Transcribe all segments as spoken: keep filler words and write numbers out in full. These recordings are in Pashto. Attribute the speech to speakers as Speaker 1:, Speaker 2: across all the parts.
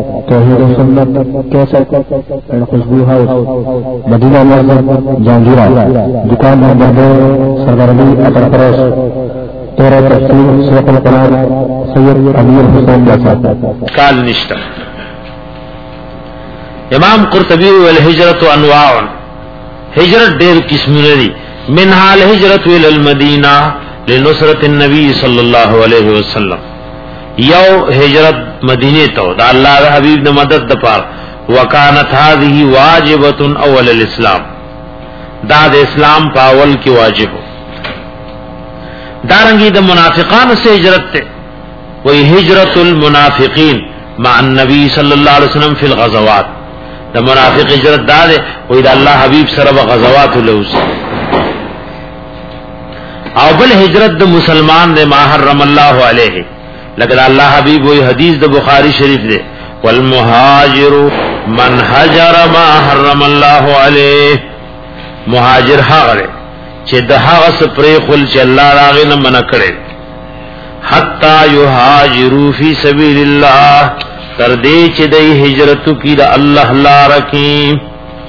Speaker 1: توحید و سنت کیسٹ اینڈ خوشبو ہاؤس مدینہ مسجد جہانگیرہ دکان نمبر دو سردار علی اطر فروش تیرہ تفسیر شیخ القرآن سید امیر حسین جیسا
Speaker 2: کال نشتا. امام قرطبی والہجرت انواع ہجرت دیر قسمونه دي منها الهجرت الى المدینہ لنصرت النبی صلی اللہ علیہ وسلم. یو ہجرت مدینه ته دا الله د حبیب د مدد د پاره وکانت هذه واجبۃ اول الاسلام دا د اسلام پاول کی واجب. دارنګي د منافقانو سے ہجرت ته وہی ہجرت المنافقین مع النبی صلی اللہ علیہ وسلم فی الغزوات. د منافق ہجرت دا ده وہی د الله حبیب سره غزوات لوس. او بل ہجرت د مسلمان د ما حرم الله علیه لکه الله حبیب وہی حدیث د بخاری شریف ده والمهاجر من هجر ما حرم الله علیه. مهاجر هغه چې د هغه سپری خل چې الله راغی نه منع کړي حتا یهاجروا فی سبیل الله تر دې چې د هجرت کی د الله لار کی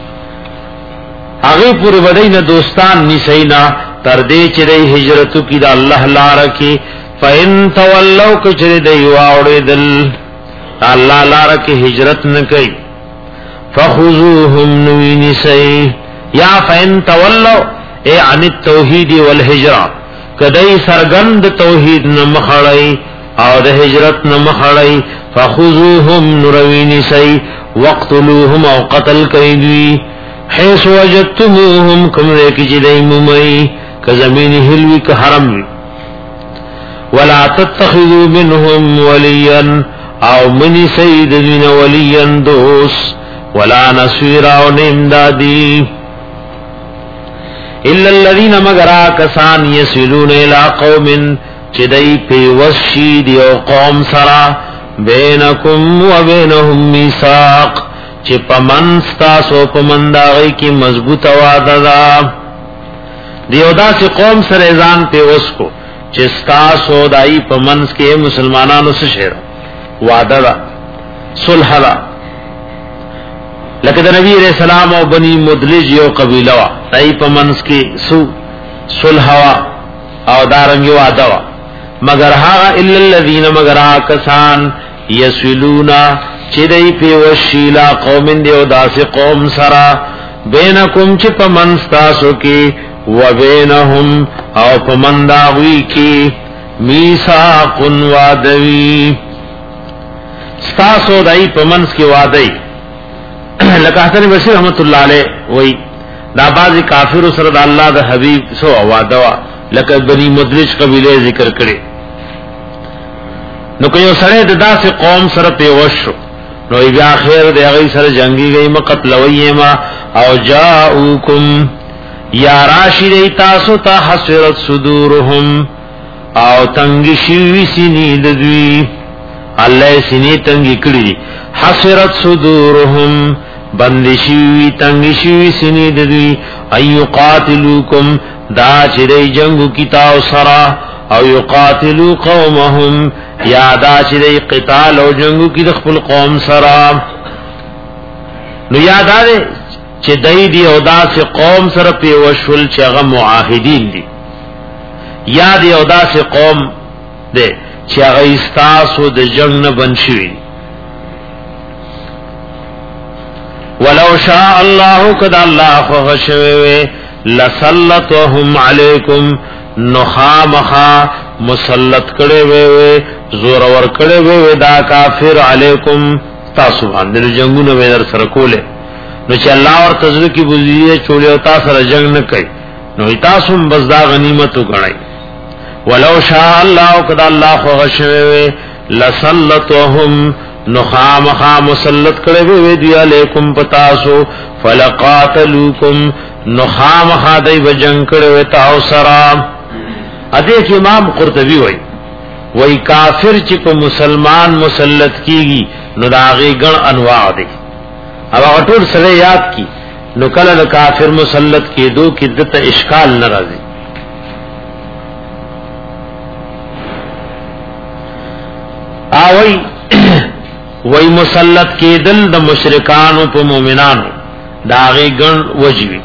Speaker 2: هغه پورې ودی نه دوستان نسینا تر دې چې د هجرت کی د الله لار کی فین تولوا کچری دی واوړدل الله لار کی هجرت نه کوي فخذوهم نوینسی یا فین تولوا اے عن التوحید والهجرة کدی سرګند توحید نه مخړی او د هجرت نه مخړی فخذوهم نروینسی وقتلوهم او قتل کیدوی حيث وجدتموهم کم کی جدی ممی ک زمین هلوی ک حرم وی ولا تتخذوا منهم وليا او منی سید دین ولیا دوست ولا نصيرا او امدادی الا الذين مگر کسان يسلون الى قوم چدای په وشی دی او قوم سرا بینکم و بینهم میثاق چې پمن تاسو پمنداوی کی مضبوط وعده ده دیو داس قوم سره ځان په وسکو چې تاسو دای پمنس کې مسلمانانو سره شهر وعده ده صلح ده لکه د نبی رسول الله او بنی مدلج یو قبیله وا دای پمنس کې سو صلح وا او دارنګ وعده وا مگر ها الا الذين مگر کسان یسلونا چې دای په وشیلا قوم دی او داس قوم سرا بینکم چې پمن تاسو کې و بینهم او پمنداوی کې میثاق وعدوی تاسو دای پمنس کې وعده لکه حسن بصری رحمت الله علیه وای دا باز کافر سره د الله د حبیب سو وعده وا لکه بنی مدلج قبیله ذکر کړي نو که یو سره د داسې قوم سره پیوشو نو بیا خیر دی هغه سره جنگي گئی مقتل ویما او جاءوکم یا راشد تاسو ته حسرت صدورهم او تنگ شوی سینې د دوی الله سینې تنگ کړي حسرت صدورهم بندشی تنگشی سینی دوی ایو قاتلوکم دا چرے جنگو کتاو سرا او یقاتلو قومهم یا دا چرے قتال او جنگو کی دخل قوم سرا نو یاد آدے چه دی دی او دا سی قوم سرا پیوشول چه اغا معاہدین دی یا دی او دا سی قوم دی چه اغا استاسو دی جنگ نبنشوی ولو شاء الله قد الله فغشوه لسلطهم عليكم نخامخا مسلط کړي وي زور ور کړي وي دا کافر علیکم تاسو باندې جنگونه ور سره کوله نو چې الله ور تزل کی بوزیه چولې او تاسو سره جنگ نه کوي نو تاسو بس دا غنیمت وګڼئ ولو شاء الله قد الله فغشوه لسلطهم نخامخا مسلط کړي وي دی علیکم پتاسو فلقاتلوکم نخامخا دای وجنگ کړي وي تاسو سره. ادیک امام قرطبی وای وای کافر چې په مسلمان مسلط کیږي نو داغه ګڼ انواع دي او ټول سره یاد کی نو کله کافر مسلط کېدو کې دته اشکال ناراضي. اوی وای مسلط کېدل د مشرکانو په مؤمنانو داغي ګن وجوي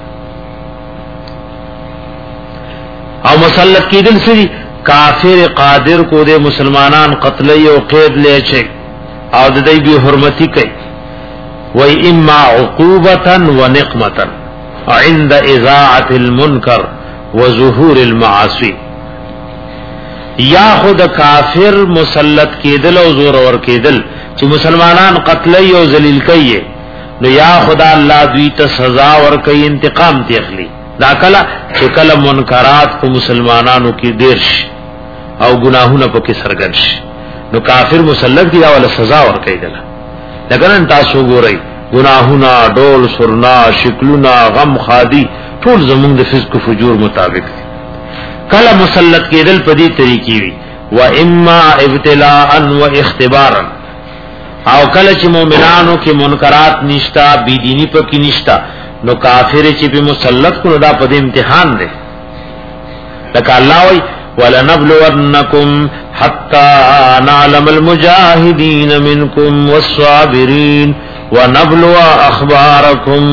Speaker 2: او مسلط کېدل سری کافر قادر کو دے مسلمانان قتل او قید لے چے او د دې به حرمتی کوي وای اما عقوبتا ونقمتا عند اذاعه المنکر وظهور المعاصی یا خود کافر مسلط کېدل او زور ور کېدل چې مسلمانان قتل او ذلیل کوي نو یا خدا الله دوی ته سزا ور کوي انتقام تی اخلي دا کله چې کله منکرات په مسلمانانو کې دیرش او گناهونه پکې سرګن شي نو کافر مسلط دی او سزا ور کوي دله لکه تاسو ګورئ گناهونه ډول سرنا شکلونه غم خادي ټول زمونږ د فسق فجور مطابق دي کله مسلط کېدل په دې طریقې وي و اما ابتلاء و اختبارا او کله چې مؤمنانو کې منکرات نشتا بی دینی پکې نشتا نو کافر چې په مسلط کړه دا په امتحان دی لکه الله وی ولنبلونکم حتا نعلم المجاهدین منکم والصابرین ونبلو اخبارکم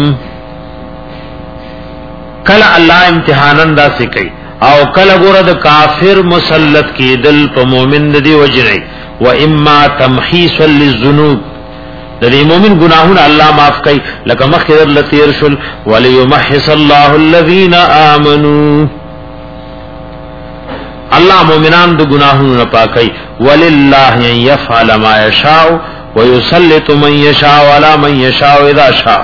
Speaker 2: کله الله امتحانن دا سکی او کله ګوره د کافر مسلط کېدل په مؤمن دی وجري و اما تمحيصا للذنوب د دې مؤمن ګناهونه الله معاف کوي لکه مخیر لتیر شل وليمحص الله الذين امنوا الله مؤمنان د ګناهونو پاکي ولله يفعل ما يشاء ويسلط من يشاء على من يشاء اذا شاء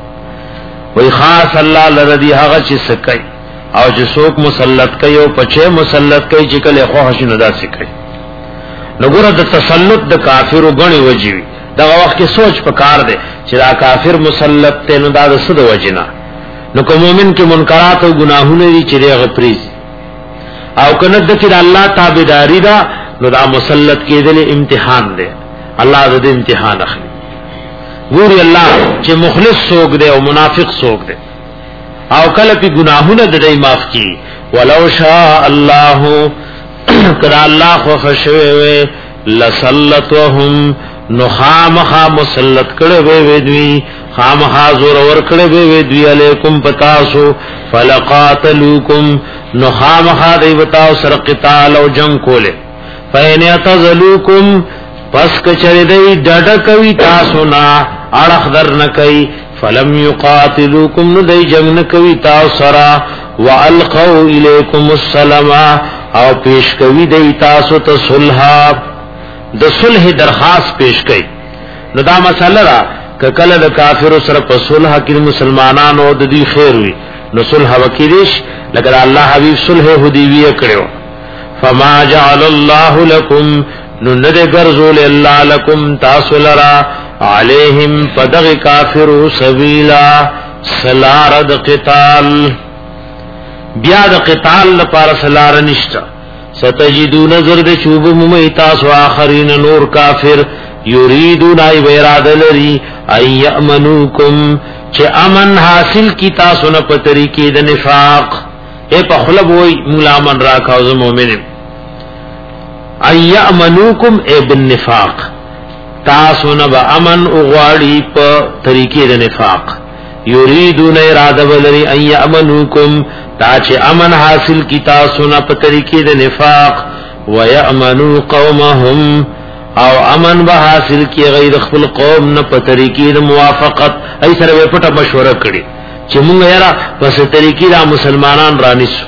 Speaker 2: وي خاص الله لردي هغه چې سکي او چې څوک مسلط کوي او پچې مسلط کوي چې کله خو هشنه داسې کوي نګوره د تسلط د کافرو غني وجوي دا وخت کې سوچ پکار دی چې دا کافر مسلط ته نو دا د سود وجنا نو کوم مؤمن کې منکرات او ګناهونه دي چې هغه پریز او کنه د چې الله تابعداري دا نو دا مسلط کېدل امتحان دی الله دې امتحان اخلي ګوري الله چې مخلص څوک دی او منافق څوک دی او کله په ګناهونه د دې معاف کی ولو شاء الله کړه الله خو خشوي لسلطهم نخامخا مسلط کړه وي دوی خامخا زور ور کړه وي دوی علیکم پتاسو فلقاتلوکم نخامخا دی وتاو سر قتال او جنگ کوله فین یتذلوکم پس کچری دی ډډ کوي تاسو نا اړه در نه کوي فلم یقاتلوکم نو دی جنگ نه کوي تاسو سره والقوا الیکم السلام او پیش کوي دی تاسو ته صلح د صلح درخواست پیش کړي نو دا مسله را کله د کافر سره په صلح کې مسلمانانو د دې خیر وي نو صلح وکیدش لکه الله حبیب صلح حدیبیه کړو فما جعل الله لكم نو ندې ګرځول الله لكم تاسو لرا علیہم پدغ کافر سبیلا سلارد قتال بیا د قتال لپاره سلار نشتا ستجدون نظر د چوب ممیتاس و آخرین نور کافر یریدون ای ویراد لری ای یأمنوکم چه امن حاصل کی تاسو نه په طریقې د نفاق اے په خلب وای مولا امن راکاو ز مؤمنین ای یأمنوکم ای بالنفاق تاسو نه به امن او غواړي په طریقې د نفاق یریدون اراده ولری ای یأمنوکم تا چې امن حاصل کی تاسو نه په طریقې د نفاق و یأمنو قومهم او امن به حاصل کی غیر خپل قوم نه په طریقې د موافقت ای سره پټه مشوره کړي چې موږ یې پس طریقې د مسلمانان رانیسو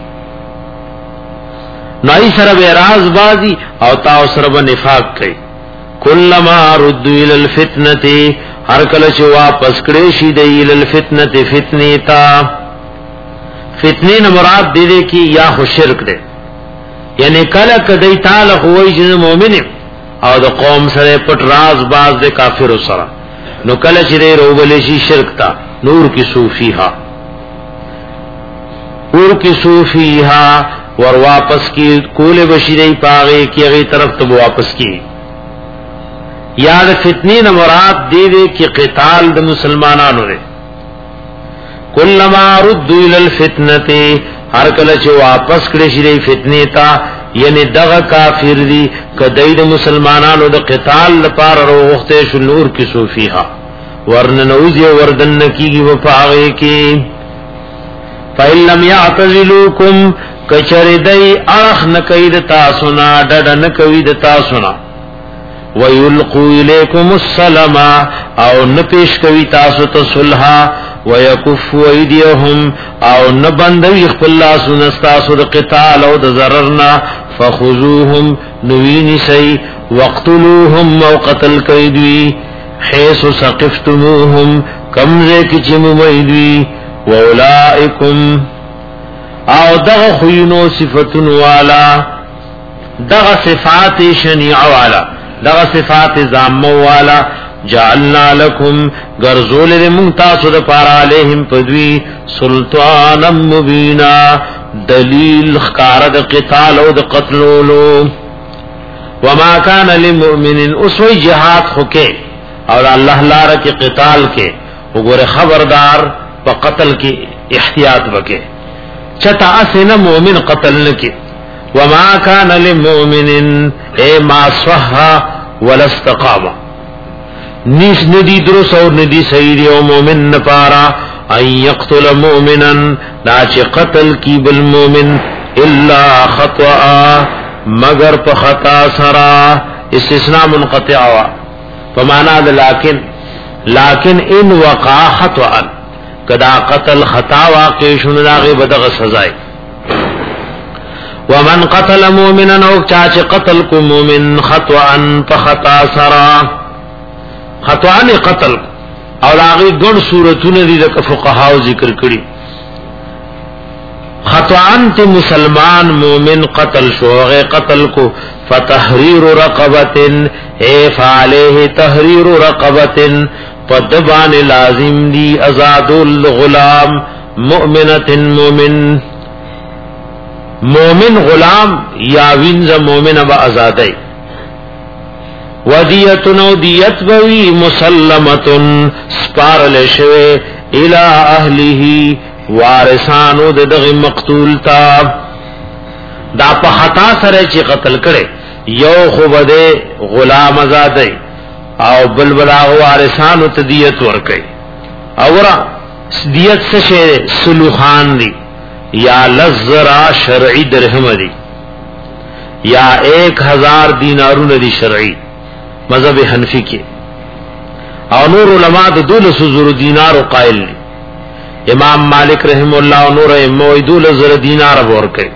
Speaker 2: نای سره به راز بازی او تاسو سره به نفاق کوي کلما رد الى الفتنه هر کله چې واپس کړي شي د الى الفتنه فتنه تا فتنه نه مراد دې دې کی یا خو شرک ده یعنی کله کدی تعالی خوای چې مؤمن او د قوم سره پټ راز باز د کافر سره نو کله چې روبل شي شرک تا نور کی صوفیها نور کی صوفیها ور واپس کی کول بشری پاغه کی غي طرف ته واپس کی یاد فتنی نه مراد دی دی کی قتال د مسلمانانو لري کلما رد الى الفتنه هر کله چې واپس کړي شي فتنه تا یعنی دغه کافر دی کدی د مسلمانانو د قتال لپاره وروخته شو نور کی صوفیها ورن نوزی وردن کیږي و پاغه کی فإن لم يعتزلوكم کچردی اخ نکید تاسو نا ډډ نکوید تاسو نا ويلقوا اليكم السلام او نپیش کوي تاسو ته صلح ويكفوا ايديهم او نبندوي خپل لاسو نستاسو د قتال او د ضررنا فخذوهم نوینی سی وقتلوهم او قتل کیدوی حيث سقفتموهم کمزه کی چمویدوی واولائکم او دغه خوینو صفاتن والا دغه صفات شنیع والا دغه صفات زامو والا جعلنا لكم غرزول لمنتاسو د پار علیہم پدوی سلطانا مبینا دلیل خکار د قتال او د قتلولو وما كان للمؤمن اسوی جهاد خوکے اور اللہ لار کے قتال کے وګوره خبردار په قتل کې احتیاط وکې چتا اسنه مؤمن قتل نکي وما كان للمؤمن اي ما صح ولا استقام نیس ندی درس اور ندی صحیح او مومن نپارا ان یقتل مؤمنا لا چ قتل کی بالمؤمن الا خطا مگر په خطا سرا استثناء منقطع وا فمانا لكن لكن ان وقع خطا کدا قتل خطا واقع شون لاغه بدغه سزا ومن قتل مؤمنا او چاچ قتل کو مؤمن خطا فخطا سرا خطا نه قتل او لاغه ګڼ صورتونه دي د فقهاو ذکر کړي خطا انت مسلمان مومن قتل شو غه قتل کو فتحرير رقبه اي فعليه تحرير رقبه فدبان لازم دی ازاد الغلام مؤمنه مومن مومن غلام یا وینز مومن با ازادای ودیتن دیت بوی مسلمتن سپارل شوه الى اهله وارثانو دغه مقتول تا دا په خطا سره چې قتل کړي یو خو بده غلام آزادای او بل بلا وارثانو ته دیت ورکړي اورا دیت څه شی سلوخان دی یا لزرا شرعی درهم دی یا ایک ہزار دینارون دی شرعی مذہب حنفی کے او نور علماء دولس زر دینار قائل دی امام مالک رحم اللہ و نور اموی دولس زر دینار بور کئی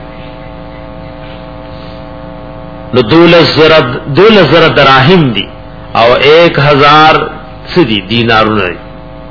Speaker 2: نو دولس زر دولس زر دراہم دی او ایک ہزار سدی دینارون دی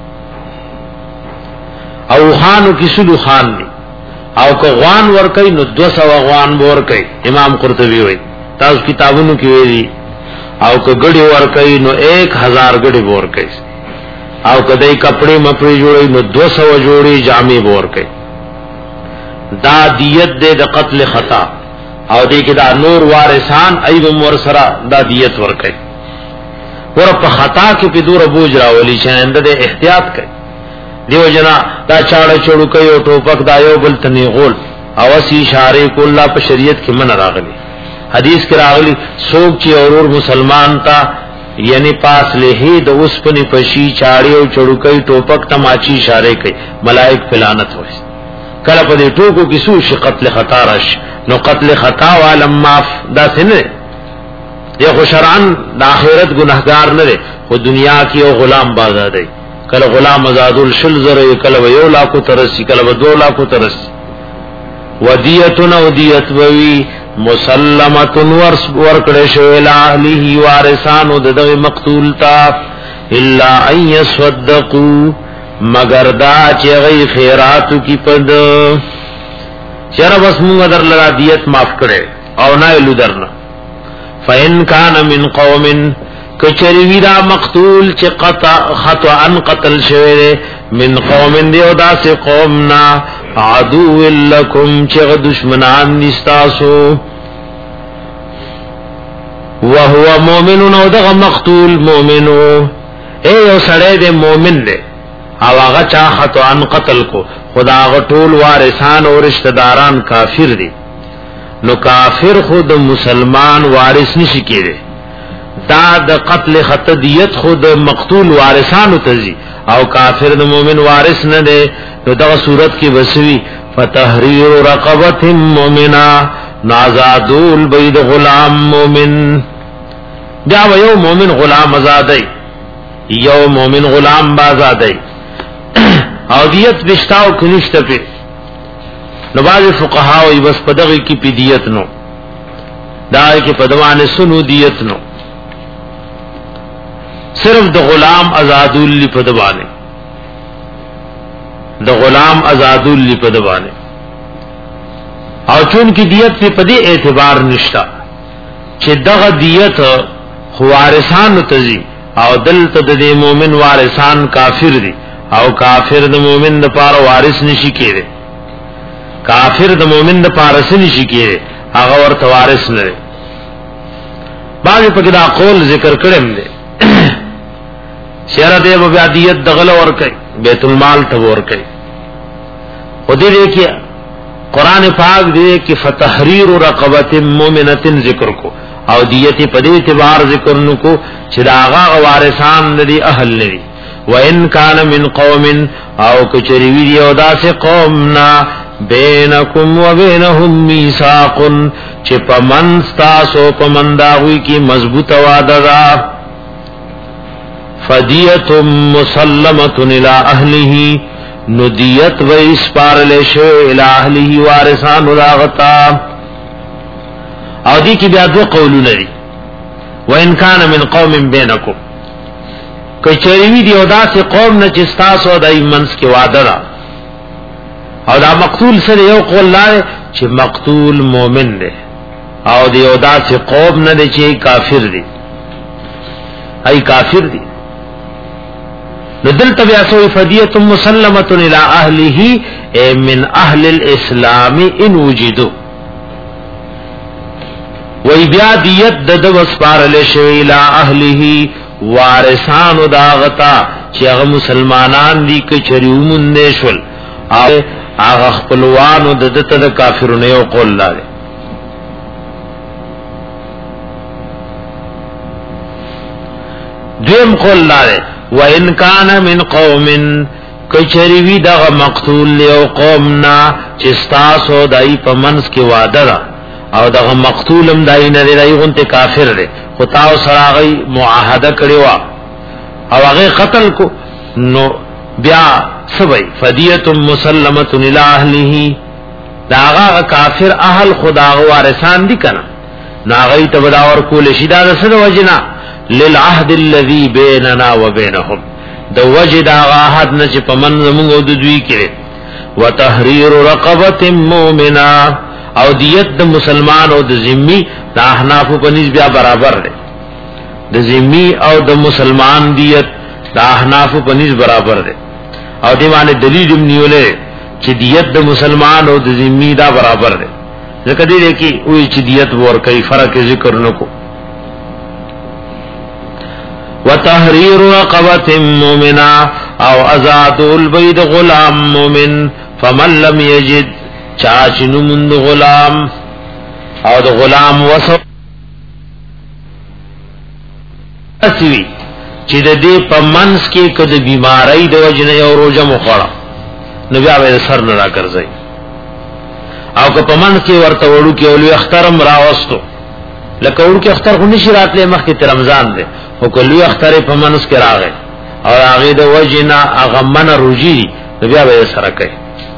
Speaker 2: او خانو کی سلو خان دی او که غوان ور کوي نو دو سو غوان ور کوي امام قرطبي وایي تاسو کتابونو کې ویلي او که ګډي ور کوي نو ایک ہزار ګډي ور کوي او که دای کپڑے مپړي جوړي نو دو سو جوړي جامې ور کوي دا دیت دې د قتل خطا او دې کې دا نور وارثان ایوم ور سره دا دیت ور کوي ور په خطا کې په دور بوج راولي چې انده احتیاط کوي دیو جنا دا چاړه چړو کوي او ټوپک دا یو بل تنی غول او سی اشاره کوله په شریعت کې من راغلي حدیث کې راغلي څوک چې اورور مسلمان تا یعنی پاس له د اوس پنی پشي چاړي او چړو کوي ټوپک تماچی اشاره کوي ملائک فلانت وایي کله په دې ټوکو کې سو شي قتل خطا راش نو قتل خطا علم معاف دا څنګه یو خو شرعن د اخرت ګناهګار نه دی خو دنیا کې یو غلام بازار دی کله غلام آزاد الشل زره کله یو لاکو ترسی کله دو لاکو ترسی ودیتن ودیت وی مسلمتن ورس ورکړې شو ال اهله وارثانو دغه مقتول تا الا ان يصدقوا مگر دا چې غي خیرات کی پد چر بس موږ در لرا دیت معاف کړي او نه لودرنا فین کان من قوم کچری ویرا مقتول چه قطع خطا ان قتل شوه من قوم دیو دا سے قومنا عدو لکم چه دشمنان نستاسو وهو مومنون او دغا مقتول مومنو اے یو سڑے دے مومن دے او آغا چا خطا ان قتل کو خدا آغا طول وارثان و رشتداران کافر دی نو کافر خود مسلمان وارث نشي کېږي دا د قتل خطا دیت خود مقتول وارثانو تزي او کافر د مؤمن وارث نه دی نو دا صورت کې وسوي فتحرير رقبه مؤمنه نازادول بيد غلام مؤمن دا یو مؤمن غلام آزادای یو مؤمن غلام بازادای او دیت بشتاو کنيشته په نو باز فقها او بس پدغه کی پی دیت نو دا کی پدوانه سنو دیت نو صرف د غلام آزادول لی پدوانه د غلام آزادول لی پدوانه او چون کی دیت په پدی اعتبار نشتا چې دغه دیت خوارثان تزي او دلته د مؤمن وارثان کافر دي او کافر د مؤمن د پاره وارث نشي کېږي کافر د مؤمن د پاره نشي کېږي هغه ورته وارث نه باندې په دا قول ذکر کړم دي شرط یې په دیت دغله ور کوي بیت المال ته ور کوي او دې کې قران پاک دې کې فتحرير رقبه مؤمنه ذکر کو او دیت په دې اعتبار ذکر نکو چې داغه وارثان دي اهل لري وان کان من قوم او کچری وی او داسې قومنا بینکم وبینهم میثاق چې پمن تاسو پمنداوی کی مضبوط وعده ده فدیت مسلمه الی اهله ندیت و اسپارل شو الی اهله وارثان راغتا او دی کی بیا دو قولونه دي وان کان من قوم بینکم کچریوی دی او داسې قوم نه چې تاسو دای منس کې وعده را او دا مقتول سره یو قول لاره چې مقتول مؤمن دی او دی او داسې قوم نه دی چې کافر دی ای کافر دی نو دلته بیا سوې فدیه مسلمه الی اهله من اهل الاسلام ان وجدوا وی بیا دیت د وسپارل شوی الی اهله وارثان داغتا چې هغه مسلمانان دي چې چریومون نشول او هغه خپلوانو د دته د کافرونو یو قول لاره دیم قول لاره وان کان من قوم کچریوی دغه مقتول یو قومنا چې تاسو دای په منس کې وعده ده او دغه مقتولم دای نه دی غونته کافر دی خو تاسو سره غي معاهده کړی و او هغه قتل کو نو بیا سوي فدیه مسلمه الی اهله داغه کافر اهل خدا وارثان دي کنه ناغی تبداور کول شیدا رسد وجنا للعهد الذي بيننا وبينهم د وجد عهد نه چې پمن زموږ د دوی کې وتحرير رقبه مؤمنه او دیت د مسلمان او د ذمی د احناف په نسبت بیا برابر دی د ذمی او د مسلمان دیت د احناف په نسبت برابر دی او دی باندې دلیل نیولې چې دیت د مسلمان او د ذمی دا برابر دی ځکه دې کې وې چې دیت ور کوي فرق ذکر نکو وتحرير رقبه مؤمنه او ازاد البيد غلام مؤمن فمن لم يجد چاچنو مند غلام او د غلام وسو اسوی چې د دې په منس کې کده بیماری د وجنه او روزه مخړه نو بیا به سر نه راګرځي او که په منس کې ورته وړو کې اولي اخترم راوستو لکه ور کې اختر خو نشي راتله مخکې ته رمضان دی او کله اختر په منس کې راغی او هغه د وجنه هغه من روزي نو بیا به سره کوي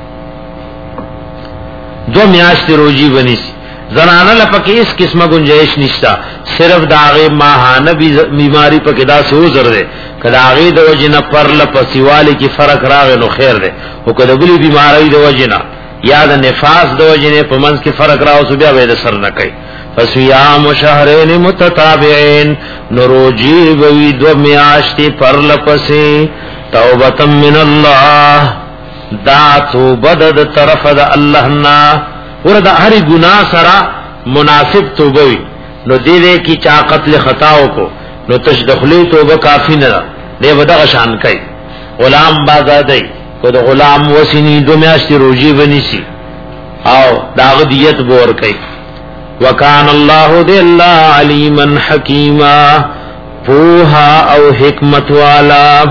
Speaker 2: دو میاشت روجی بنی سی زنانه لپکی اس قسمه گنجائش نشتا صرف داغی ماہانه بیماری پکی دا سے اوزر دے که داغی دو وجنا پر لپسیوالی کی فرق راغی نو خیر دے او که دبلی بیماری دو وجنا یا دا نفاس دو وجنے پا منز کی فرق راو سو بیا بید سر نکی فسویام شهرین متتابعین نروجی بوی دو میاشتی پر لپسی توبتا من اللہ دا توبه د طرف د الله نه وردا هر ګناه سره مناسب توبه وي نو دې دې کی چا قتل خطاو کو نو تشدخلی توبه کافی نه ده دې ودا شان کوي غلام بازادای کو د غلام وسینی دو میاشتې روزي بنیسی او دا غدیت بور کوي وکان الله دی الله علیما حکیما پوها او حکمت والا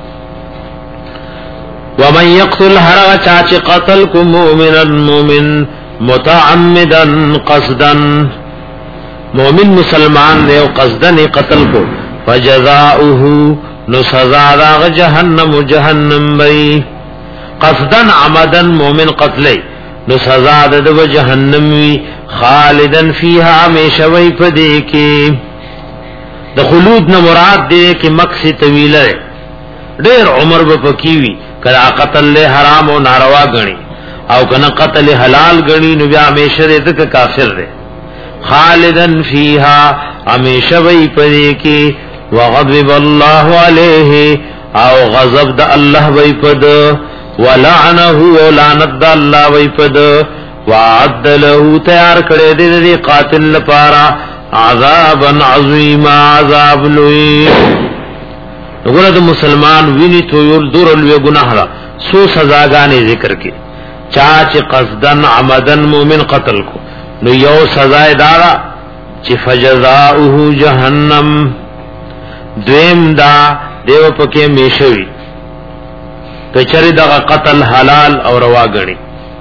Speaker 2: ومن يقتل هر چاچ قتل کو مؤمنا مؤمن متعمدا قصدا مومن مسلمان نے قصدن قتل کو فجزاؤه نو سزا دا جہنم جہنم بئی قصدن عمدن مومن قتل نو سزا دا جہنم وی خالدن فیہا ہمیشہ وی پدے کے دا خلود نہ مراد دے کہ مقصد طویل ہے دیر عمر بپکیوی کلا قتل لے حرام و ناروا گنی او کنا قتل حلال گنی نو بیا ہمیشہ دے تک کافر دے خالدن فیہا ہمیشہ وی پدے کے وغضب اللہ علیہ او غضب دا اللہ وی پد ولعنہ و لعنت دا اللہ وی پد وعد له تیار کرے دے دے قاتل لپارا عذابا عظیما عذاب لوی نگونا دا مسلمان وینی تو یول دور الوی گناہ را سو سزاگانے ذکر کے چاچ قصدن عمدن مومن قتل کو نو یو سزائے دارا چی فجزاؤہ جہنم دویم دا دیو پکے میشوی کچری دا قتل حلال اور روا گنی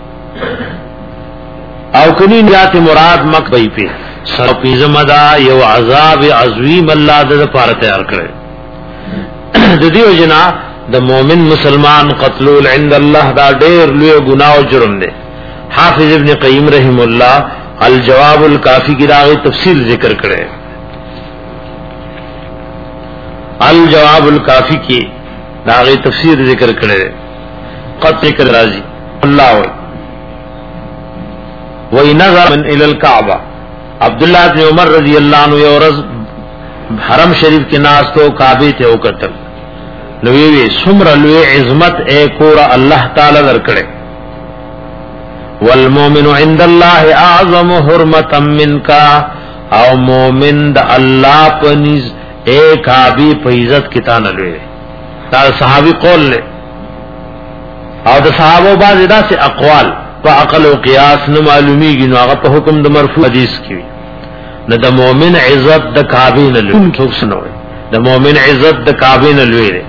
Speaker 2: او کنی نیات مراد مک بئی پی سر پیزم دا یو عذاب عظیم اللہ دا پار تیار کرے دا دیو جنا دا مومن مسلمان قتلول عند اللہ دا دیر لوی گناہ و جرم دے حافظ ابن قیم رحم اللہ الجواب الکافی کی داغی تفصیل ذکر کرے الجواب الکافی کی داغی تفسیر ذکر کرے قطع کر راضی اللہ ہوئی وہی نظر من الى الکعبہ عبداللہ بن عمر رضی اللہ عنہ یورز حرم شریف کے ناس تو کعبے تے او قتل نویوی سمر لوی عظمت اے کورا اللہ تعالی درکڑے والمومن عند اللہ اعظم حرمتا منکا او مومن دا اللہ پنیز اے کعبی پا عزت کتان لوی دا صحابی قول لے او دا صحابو بعض ادا سے اقوال پا عقل و قیاس نو معلومی گی نو آغا پا حکم دا مرفوع حدیث کیوی نو دا مومن عزت دا کعبی نلوی دا مومن عزت دا کعبی نلوی لے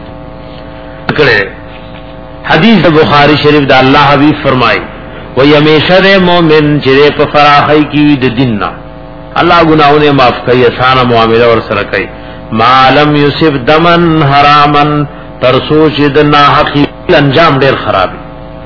Speaker 2: حدیث دا بخاری شریف دا اللہ حبیب فرمائی وی ہمیشہ دے مومن چرے پا فراخی کیوی دا دننا اللہ گناہوں نے معاف کئی اسانا معاملہ اور سرکئی ما لم یصف دمن حرامن ترسوچ دنا حقی انجام دیر خرابی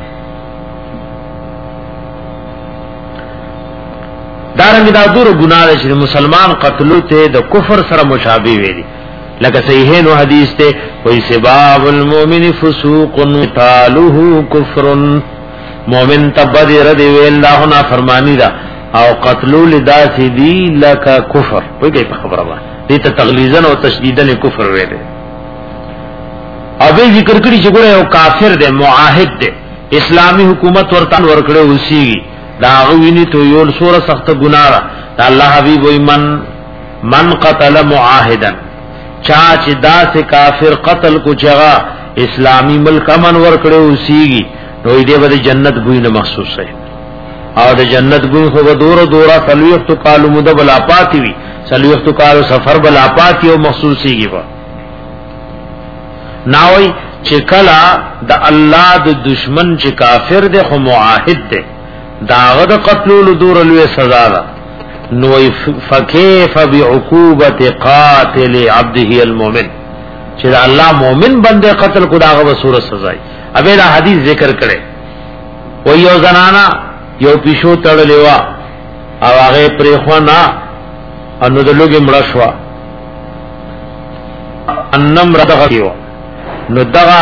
Speaker 2: دارنگی دا دور گناہ دے چلی مسلمان قتلو تے دا کفر سر مشابی ویلی لکہ صحیحین و حدیث تے وی سباب المومن فسوق قتالوہ کفر مومن تبد رد ویل دا ہونا فرمانی دا او قتلو لدا سی دی لکا کفر وی کئی پا خبر با دیتا تغلیظن و تشدیدن کفر ویلے ابھی ذکر کری چکڑے او کافر دے معاہد دے اسلامی حکومت ورطان ورکڑے اسی گی دا اغوینی تو یول سور سخت گنارا دا اللہ حبیب وی من من قتل معاہدن چاچ دا سے کافر قتل کو چغا اسلامی ملک امن ورکڑے اسی گی نوی دے با جنت بوئی نمخصوص ہے او دا جنت بوئی خوب دور دورا سلویختو کالو مدہ بلا پاتی وی سلویختو کالو سفر بلا پاتی و مخصوصی گی با ناوی چکلا دا اللہ دا دشمن چی کافر دے خو معاہد دے داغ دا قتلول دور الوی سزا دا نوی فکیف بعقوبت قاتل عبده المومن چی دا اللہ مومن بندے قتل کو داغ بصورت سزائی ابھی دا حدیث ذکر کرے وی یو زنانا یو پیشو تڑ لیوا او آغے پریخوانا انو دلوگی مڑشوا انم ردغ کیوا نو دغا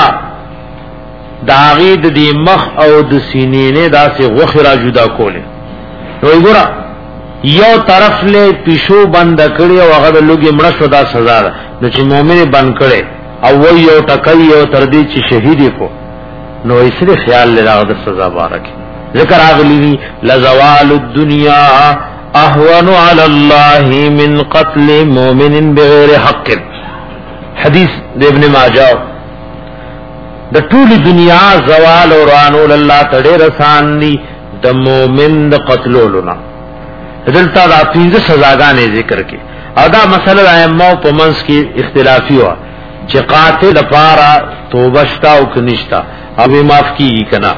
Speaker 2: داغید دی مخ او د سینینے دا سے غخ را جدا کولے نو گورا یو طرف لے پیشو بند کړي او هغه لوګي مړ شو دا سزا ده نو چې مؤمن بند کړي او و یو ټکای یو تر دې چې شهید کو نو یې خیال لرا د سزا بارک ذکر اغلی لزوال الدنيا اهون على الله من قتل مؤمن بغیر حق حدیث ابن ماجه د ټول دنیا زوال او رانول الله تړي رسان دي د مؤمن د قتلولنا دلته دا پنځه سزاګانې ذکر کړي او دا مسله ائمه په منځ کې اختلافي و چې قاتل لپاره توبه شتا او کنيشتا او به معاف کیږي کنا.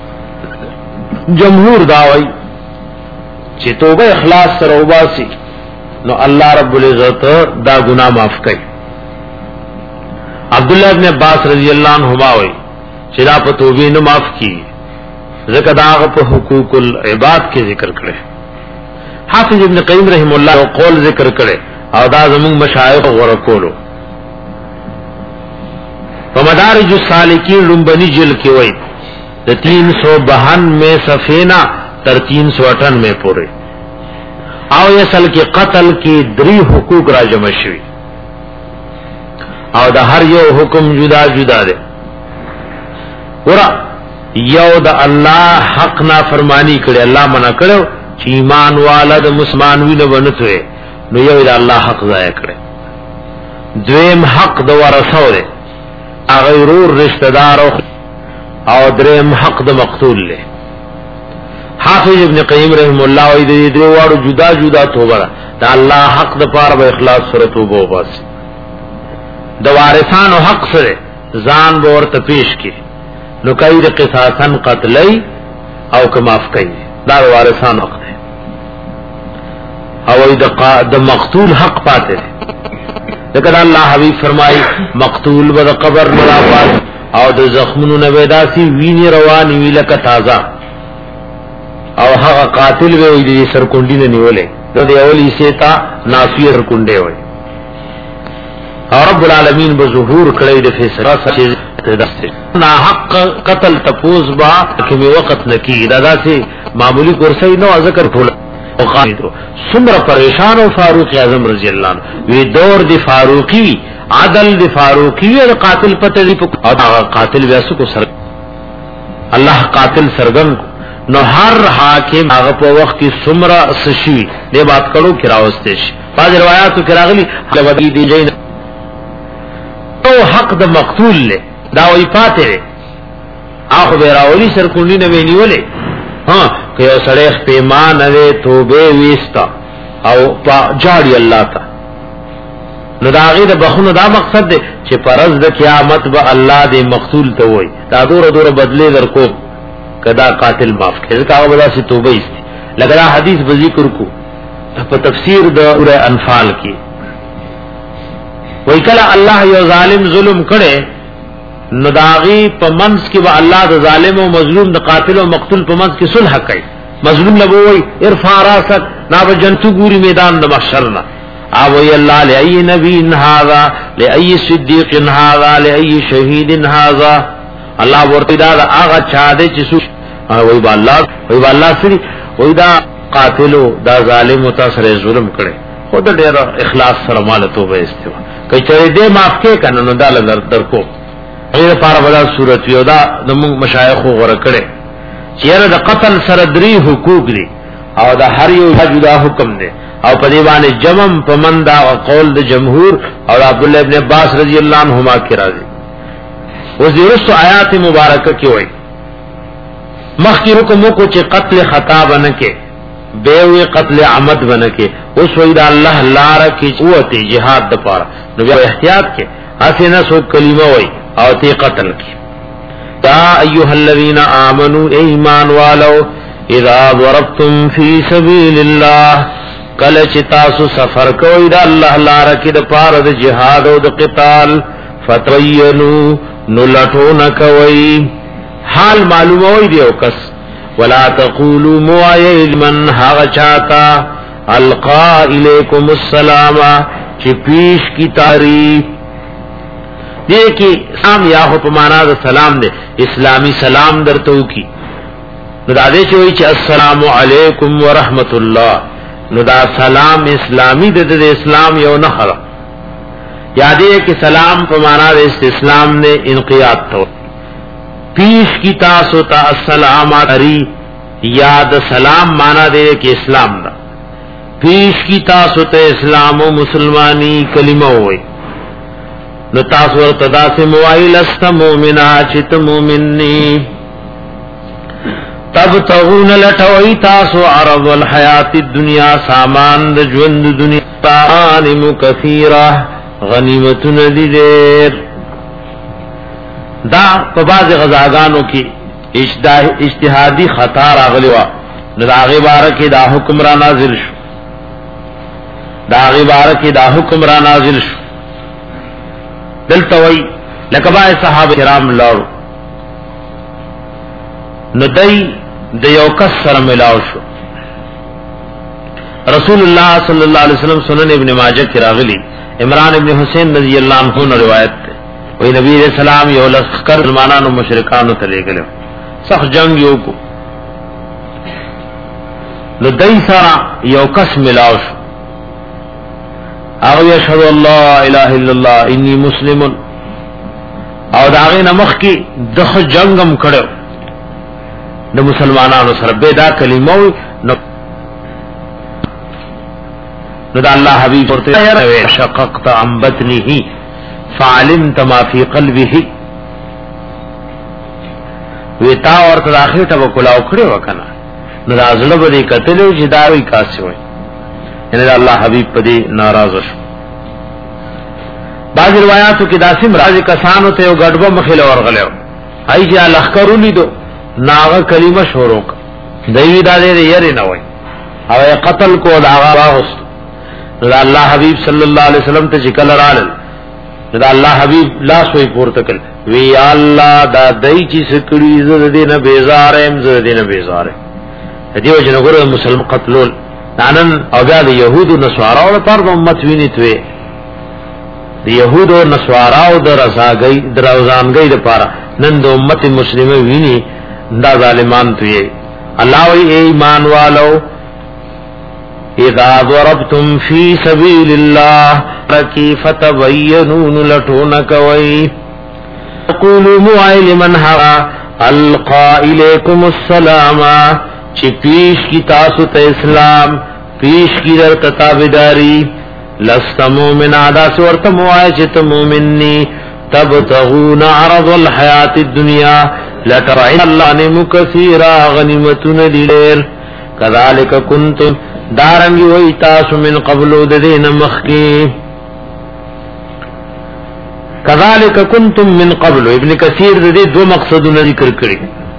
Speaker 2: جمهور دا وایي چې توبه اخلاص سره وباسي نو الله رب العزت دا ګناه معاف کوي. عبد الله ابن عباس رضی الله عنهما وایي چې دا په توبه نه معاف کیږي ځکه دا په حقوق العباد کې ذکر کړي. حافظ ابن قیم رحم الله قول ذکر کړي او دا زموږ مشایخ غوړه کولو. په مدارج السالکین لومبني جلد کې وایي د تین سو بہانوے صفینا تر تین سو اٹھانوے پورے او اصل کې قتل کې دری حقوق را جمع شوي او د هر یو حکم جدا جدا ده. ورا یو د الله حق نا فرمانی کړي الله منع کړو چې ایمان والا د مسلمان وینه ونته نو یو د الله حق ضایع کړي. دویم حق د ورثو ده غیرور رشتہ دار او دریم حق د مقتول له. حافظ ابن قیم رحم الله وی دې درې واړو جدا جدا توبه دا الله حق د پاره به اخلاص سره توبه وباسي. د وارثانو حق سره ځان به ورته پیش کی نو کوي د قصاصن قتلای او که معاف کوي دا وارثانو حق دی او د مقتول حق پاتې لکه الله حبیب فرمای مقتول به د قبر نه راپات او د زخمونو نه وداسي ویني رواني وی لکه تازه او هغه قاتل به دې سرکونډي نه نیولې د اولی سیتا نافی سرکونډه وي او رب العالمین به ظهور کړی د فیصله سره نا حق قتل تفوز با کمی وقت نکی دادا سے معمولی کرسی نو ذکر ټول او قائدو سمر پریشان او فاروق اعظم رضی اللہ عنہ وی دور دی فاروقی عدل دی فاروقی او قاتل پتہ دی او قاتل ویسو کو سر اللہ قاتل سرگن نو ہر حاکم هغه په وخت کې سمرا سشي دې بات کړو کې راوستې شي بعض روایتو کې راغلي لودي دی جین او حق د مقتول له دا وی پاتې اخو به راولي سرکونډي نه ویلې ها که یو سړی پیمان نه توبه وستا او پا جاړي الله تا نو دا غیر بخونو دا مقصد دی چې پرز د قیامت به الله دې مقتول ته وای دا دور دور بدلی درکو کدا قاتل معاف کړي ځکه هغه ولا سي توبه ایستي لکه دا حدیث به ذکر کو په تفسیر د سوره انفال کې وای کله الله یو ظالم ظلم کړي نو داغي په منځ کې به الله د ظالم او مظلوم د قاتل او مقتول په منځ کې صلح کوي مظلوم له وای ارفع راسك نا بجنتو ګوري میدان د محشر نه او ای الله لای نبی هذا لای صدیق هذا لای شهید هذا الله ورته دا هغه چا دې چې سو وای با الله وای با الله سری وای دا قاتل دا ظالم او تاسو ظلم کړي خود ډېر اخلاص سره مال توبه استوا کای چې دې معاف کې کنه نو دا لر درکو غیر پاره بلا صورت یو دا د مشایخ غره کړي چیرې د قتل سره درې حقوق دي او دا هر یو جدا حکم دی او په دې باندې جمم په مندا او قول د جمهور او عبد الله ابن عباس رضی الله عنهما کی راضي وزیرست آیات مبارکه کی وای مخکی حکم کو چې قتل خطا بنکه بیوی قتل عمد بنکه اوس وای دا الله لار کی قوت جهاد د پاره نو احتیاط کې اسنه سو کلمه وای او تی قتل کی یا ایها الذین آمنوا ایمان والو اذا ضربتم فی سبیل الله کله چې تاسو سفر کوئ د الله لار کې د پاره د جهاد او د قتال فتوینوا نو لټو نکوي حال معلومه وي دیو کس ولا تقولوا موای من هغه چاته القا الیکم السلام چې پیش کی تعریف دې کې سلام یا په معنا د سلام دی اسلامی سلام درته کی نو دا دې چې وي چې السلام علیکم ورحمت الله نو دا سلام اسلامی د اسلام یو نه خره یادې کې سلام په معنا د استسلام نے انقیاد تو پیش کی تاسو ته السلام علی یاد سلام معنا دے کہ اسلام دا پیش کی تاسو ته اسلام او مسلمانی کلمه وای نو تاسو ورته داسې موایل است مؤمنا چې ته مؤمن نی تبتغون لټوي تاسو عرض الحیات الدنیا سامان د ژوند دنیا غنیم کثیره غنیمتون دی دیر دا په باز غزاګانو کې اجتهادی خطا راغلی و نو دا غي بارکه دا حکم را نازل شو دا غي بارکه دا حکم را نازل شو دلته وای لکه باندې صحابه کرام لور نو دای د یو کس سره ملاو شو رسول الله صلی الله علیه وسلم سنن ابن ماجه کې راغلی عمران ابن حسین رضی الله عنه نے روایت ہے وہی نبی علیہ السلام یو لشکر مسلمانانو مشرکانو ته لګلو سخت جنگ یو کو نو دای سره یو کس ملاو شو او یشهد الله اله الا الله انی مسلم او داغه نمخ کی دغه جنگم کړو د مسلمانانو سره به دا کلمه نو نو دا الله حبیب ورته شققت عن بطنه فعلمت ما في قلبه وتا ورته اخر ته وکلاو کړو وکنه نو دا زړه به کتلو چې دا وی کاسه وي ان الله حبیب پدې ناراض شو بعض روایتو کې داسم راځي کسانو ته یو غډبه مخې لور غلو هاي چې لخرو لیدو ناغه کلمه شروع دای دا دې یری نه وای او قتل کو دا واغست دا الله حبیب صلی الله علیه وسلم ته ذکر رال دا الله حبیب لا سوی پورته کړ وی الله دا دای چې سکړي زړه دې نه بیزار ایم زړه دې نه بیزار دیو جن ګور مسلمان قتلول نن او دا يهودو نصاراو پر امت ویني توي د يهودو نصاراو د رساګي دروازانګي لپاره نن د امت مسلمه ویني دا ظالمان توي الله وی ایمان والو اذا ضربتم في سبيل الله فكيف تبينون لټون کوي قولوا معي لمن هغا القا اليكم السلام چې پیش کی تاسو ته اسلام پیش کی در تابعداري لست مؤمن ادا سورت موایت مؤمننی تبتغون عرض الحیات الدنیا لترعن الله نعم كثيرا غنیمتون دیر كذلك كنتم دارنگی وی تاسو من قبلو ددین مخکی كذلك كنتم من قبل ابن کثیر دې دو مقصدونه ذکر کړی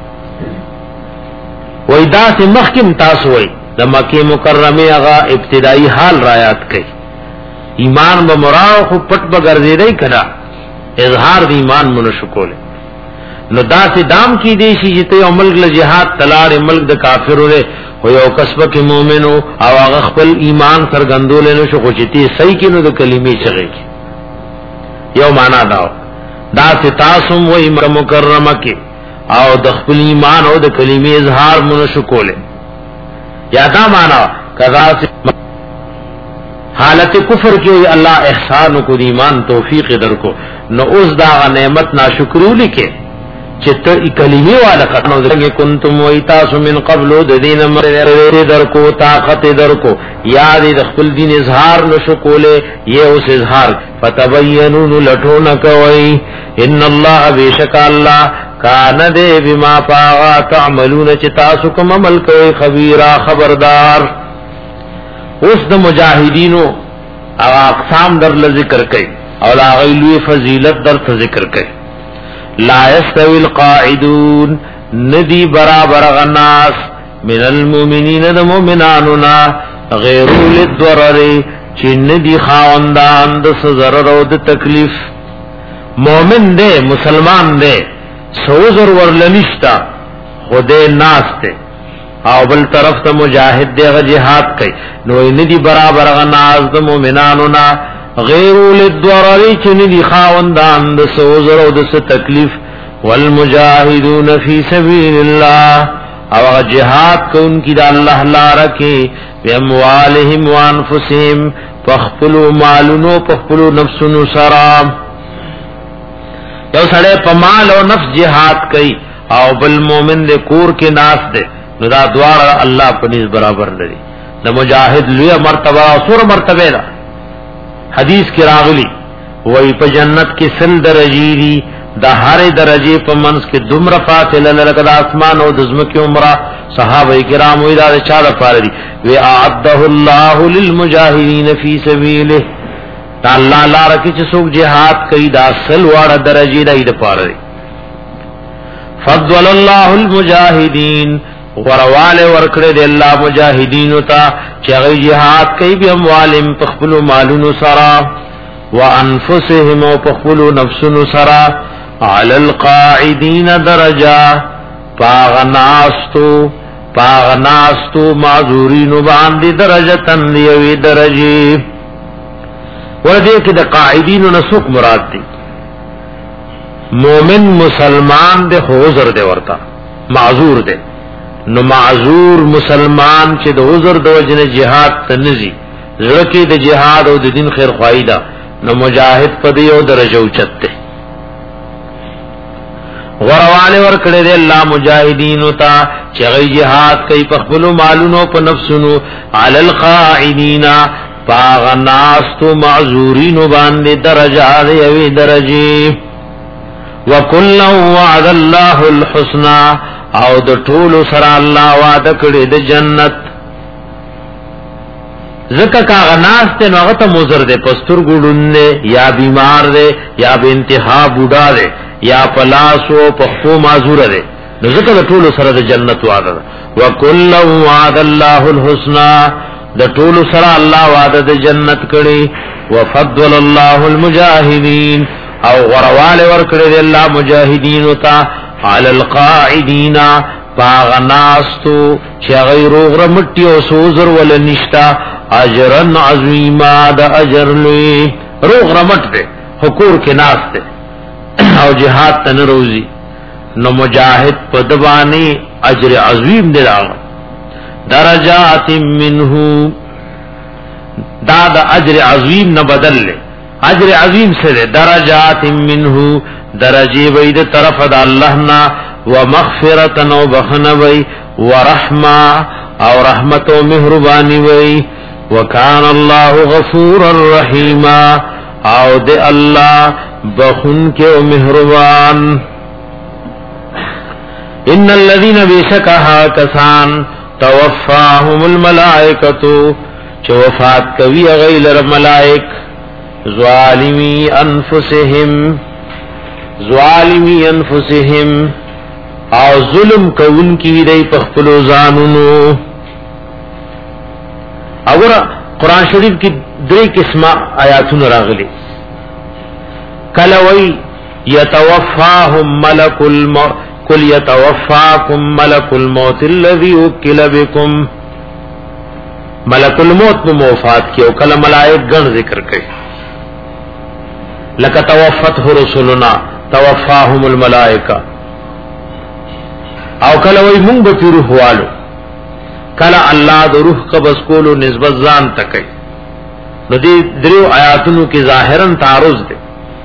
Speaker 2: وای دا سے مخکم تاسو وای د مکه مکرمه هغه ابتدائی حال را یاد کړي ایمان به مراو خو پټ بغرزې دی کړه اظهار د ایمان منشو کوله نو دا سے دام کی دی شي چې ته عمل له jihad تلار ملک د کافرو له هو یو کسب کې مؤمنو او هغه خپل ایمان سرګندول نه شو خوچتی صحیح کینو د کلمې چغې یو معنا دا دا سے تاسو وای مکرمه کې او د خپل ایمان او د کلمې اظهار منشو کوله یا دا معنا کذا حالت کفر کې الله احسان کو ایمان توفیق درکو نو اوس دا نعمت ناشکرو لکه چې ته کلمې والا کتنو درنګ کنتم وایتاسو من قبل د دین مر درکو طاقت درکو یاد د خپل دین اظهار نشو کوله یہ اوس اظهار فتبینون لټون کوي ان الله بیشک الله کان دے بما پاغا تعملون چی تاسو کم عمل کوئی خبیرہ خبردار اس دا مجاہدینو او اقسام در لذکر کئی او لا غیلوی فضیلت در تذکر کئی لا یستوی القاعدون ندی برابر غناس من المومنین دا مومنانونا غیرو للدورر چی ندی خاوندان دا سزرر و دا تکلیف مومن دے مسلمان دے سوزر ورلنشتا خودے ناس تے او بل طرف تا مجاہد دے غا جہاد کئی نو ندی برابر غا ناس دا مومنانونا غیرو لدوراری چی ندی خاوندان دا سوزر و دا ستکلیف والمجاہدون فی سبیل اللہ او غا جہاد کون کی دا اللہ لارکی بی اموالہم وانفسہم پخپلو مالنو پخپلو نفسنو سرام یو سړی په مال او نفس jihad کوي او بل مومن دې کور کې ناس دې نو دا دوار الله په نس برابر لري د مجاهد لوی مرتبه او سور مرتبه ده حدیث کې راغلي وای په جنت کې سل درجې دي د هر درجه په منځ کې دومره فاصله لکه د اسمان او د زمکه عمره صحابه کرام وی دا چا لپاره دي وی اعده الله للمجاهدین فی سبیله الله لار کې چې څوک jihad کوي دا اصل واړه درجه دی د پاره دي فضل الله المجاهدین ورواله ورکړه دی الله مجاهدین ته چې هغه jihad کوي به اموالهم تخفل مالونو سرا وانفسهم او تخفل نفسونو سرا علی القاعدین درجه پاغناستو پاغناستو معذورین باندې درجه تن دی درجه ورته کې د قاعدین نسوک مراد دي مومن مسلمان دے عذر دے ورتا معذور دے نو معذور مسلمان چې د عذر د وجنه jihad تنزي زړه د jihad او د دین خیر خوایدا نو مجاهد پدې او درجه اوچته غرواله ور کړه دې الله مجاهدین او تا چې غي jihad کوي په خپل مالونو په نفسونو علی القاعدین پاغناستو معذورین باندې درجه دی درجه وکلو وعد الله الحسنى او د ټول سره الله وعده کړی د جنت زکه کا غناس ته نو غته مزر ده پستر ګډون یا بیمار ده یا به انتها بوډا ده یا پلاسو پخو معذور ده نو زکه د ټول سره د جنت وعده وکلو وعد الله الحسنى د ټول سره الله وعده د جنت کړی وفضل الله المجاهدین او غرواله ورکړي دی الله مجاهدین او تا علی القاعدین باغناستو چې غیر غرمټي او سوزر ول نشتا اجرن عظیما د اجر لوی روغ رمټ دی حقور کې ناس دی او جهاد تن روزي نو مجاهد په دبانی اجر عظیم دی درجات منه دا د اجر عظیم نه بدل لے اجر عظیم سے درجات منه درجه وید طرف د الله نا ومغفرت او بخنه وی ورحمه او رحمت او مهربانی وی وکان الله غفور الرحیم او د الله بخون کے او مهربان ان الذين بشكها كسان توفاهم الملائکه چو وفات کوي غیلر ملائک ظالمی انفسهم ظالمی انفسهم او ظلم کون کی دی پخپلو زانونو اور قرآن شریف کی دری قسم آیاتون راغلی کلوی یتوفاهم ملک الموت قل یتوفاکم ملک الموت الذی وکل بکم ملک الموت میں موفات کیا کل ملائک گن ذکر کئی لک توفته رسولنا توفاهم الملائکہ او کل وی مونگ بتی روح والو کل اللہ دو روح قبض کولو نسبت زان تکی نو دی دریو آیاتونو کی ظاہرن تعرض دے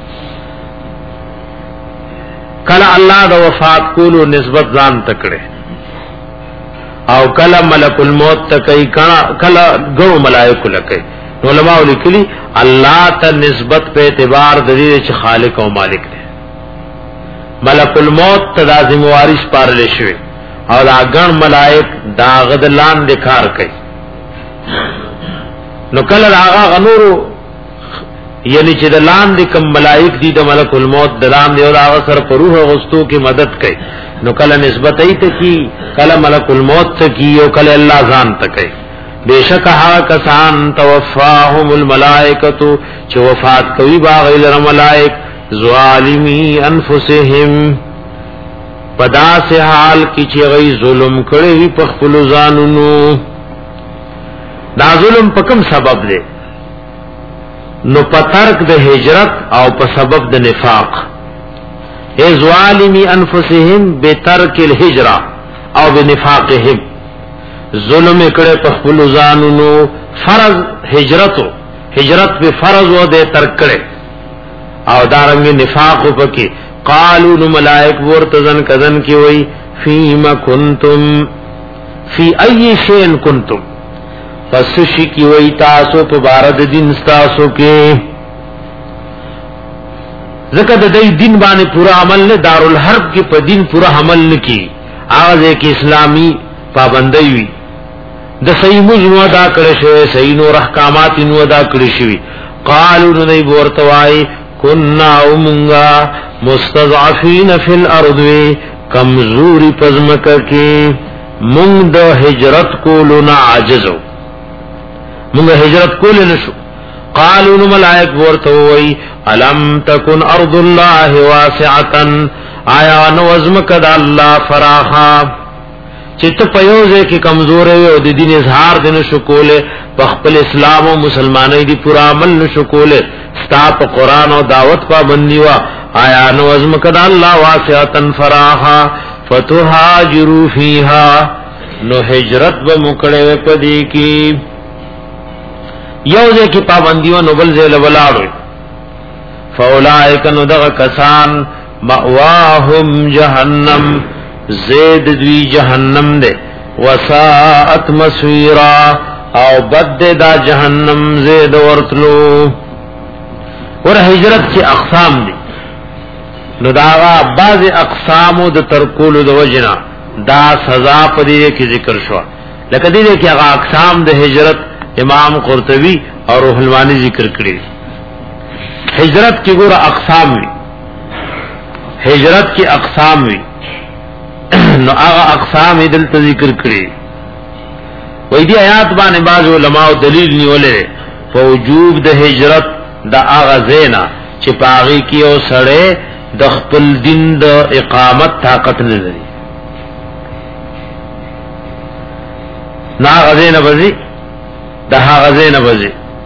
Speaker 2: کل اللہ دا وفات کولو نسبت زان تکڑے او کل ملک الموت تکی کل گو ملائکو لکی علماء لکلی اللہ تا نسبت پہ اعتبار دلیل چھ خالق و مالک دے ملک الموت تا دا ذمواریش پارلے شوے او دا گن ملائک دا غدلان دکار کئی نو کل دا آغا غنورو یعنی چې د لاندې کم ملائک دي د ملک الموت د لاندې او هغه سره په روح غستو کې مدد کوي نو کله نسبت ایت کی کله ملک الموت ته کی او کله الله ځان ته کوي بیشک ها کسان توفاهم الملائکه چې وفات کوي باغ ال ملائک ظالمی انفسهم پدا سے حال کی چې غي ظلم کړي په خپل ځانونو دا ظلم په کوم سبب دی نو پترک د هجرت او په سبب د نفاق ای ظالمی انفسهم بترک الهجره او بنفاقهم ظلم کړه په خپل ځانونو فرض هجرتو هجرت به فرض و د ترک کړه او دارنګ نفاق وکي قالوا الملائک ورتزن کذن کی وای فیما کنتم فی ای شیء کنتم پس شکی وی تاسو په بارد دین تاسو کې ځکه د دې دین باندې پورا عمل نه، دارالحرب کې په دین پورا عمل نه کی، هغه کې اسلامي پابندۍ وي، د صحیح مزمو ادا کړی شوی، صحیح نور احکامات نو ادا کړی شوی. قالو نو دی ورتوای كنا ومنغا مستضعفين في الارض، کمزوری پزمکه کې مونږ د هجرت کولو نه عاجزو، مونږ هجرت کول نه شو. قالوا نو ملائک ورته وای الم تکن ارض الله واسعه، آیا نو ازمکه د الله فراخا، چې ته په یو ځای کې کمزور او د دین اظهار دنه شو کوله، په خپل اسلام او مسلمانۍ دی پورا عمل نشو کوله، ستا په قران او دعوت پابندي وا، آیا نو ازمکه د الله واسعه فراخا فتهاجروا فيها، نو هجرت به مکړې پدې کې یو ځای کې پابندي و نو بل ځای لولاړو. فاولائک نو دغه کسان مأواهم جهنم، زید دوی جهنم دے، وساعت مسویرا او بد دا جهنم زید ورتلو. ور ہجرت کی اقسام دی، نو داغا بعض اقسامو دا ترکولو دا وجنا دا سزا پدیدے کی ذکر شوا، لکہ دیدے کی اغا اقسام دا ہجرت امام قرطبی اور روح المانی ذکر کری. ہجرت کی گورا اقسام وی، ہجرت کی اقسام وی، نو آغا اقسام دل ذکر کری. وی دی آیات بانے بعض علماء دلیل نیولے فوجوب دا ہجرت دا آغا زینا چپاغی کی او سڑے دا خپل دین دا اقامت طاقت نظری، نا آغا زینا بزی دا آغا زینا بزی.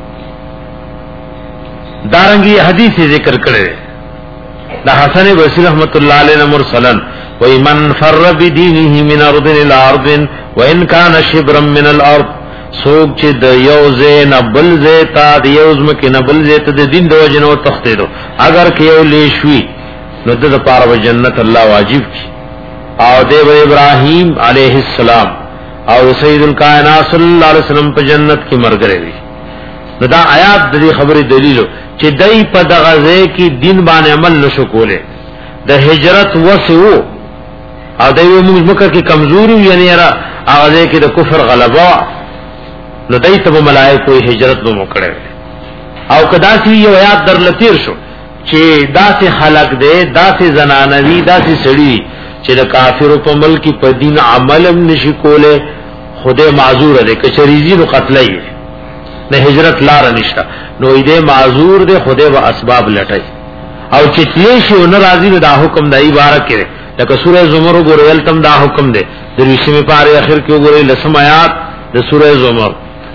Speaker 2: دارنگی حدیث ذکر کرے دا حسن بصری رحمت اللہ علیہ مرسلن وَمَنْ فَرَّ بِدِينِهِ مِنْ أَرْضٍ إِلَى أَرْضٍ وَإِنْ كَانَ شِبْرًا مِنَ الْأَرْضِ، سوک چې د یو ځای نه بل ځای ته د یو ځمکې نه بل ځای ته د دین د وجې نه وتښتېدو، اگر که یو لیش وي نو د دپاره به جنت الله واجب کړي. او د ابراهیم علیه السلام او سید الکائنات صلی الله علیه وسلم په جنت کې مرګري وي. نو دا آیات د دې خبرې دلیل چې دای په دغه ځای کې دین باندې عمل نشو کوله، د هجرت وسو او دایو موږ مکه کې کمزوري یعنی را هغه کې د کفر غلبا، نو دای ته ملائکه هجرت به وکړي. او کدا سی یو آیات در لتیر شو چې داسې خلق دے، داسې زنانوي، داسې سړي چې د کافرو په ملک په دین عمل نشي کوله، خدای معذور دی، کچریزی نو قتلای نه هجرت لار نشتا، نو دې معذور دی، خدای به اسباب لټای. او چې تلیشي او ناراضي دا حکم دای بارک کړي، لکه سورہ زمر وګورئ تم دا حکم دی، د ریشمه پاره اخر کې وګورئ لسم آیات د سورہ زمر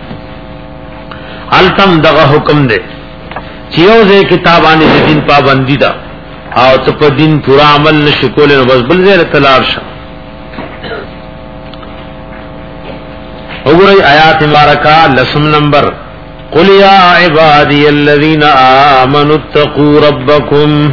Speaker 2: التم دغه حکم دی چې یو ځای کتابانه د دین پابندی دا او ته په دین پورا عمل نشکول نو بس بل ځای تلار شه. وګورئ آیات مبارکه لسم نمبر قل یا عبادی الذین آمنوا اتقوا ربکم،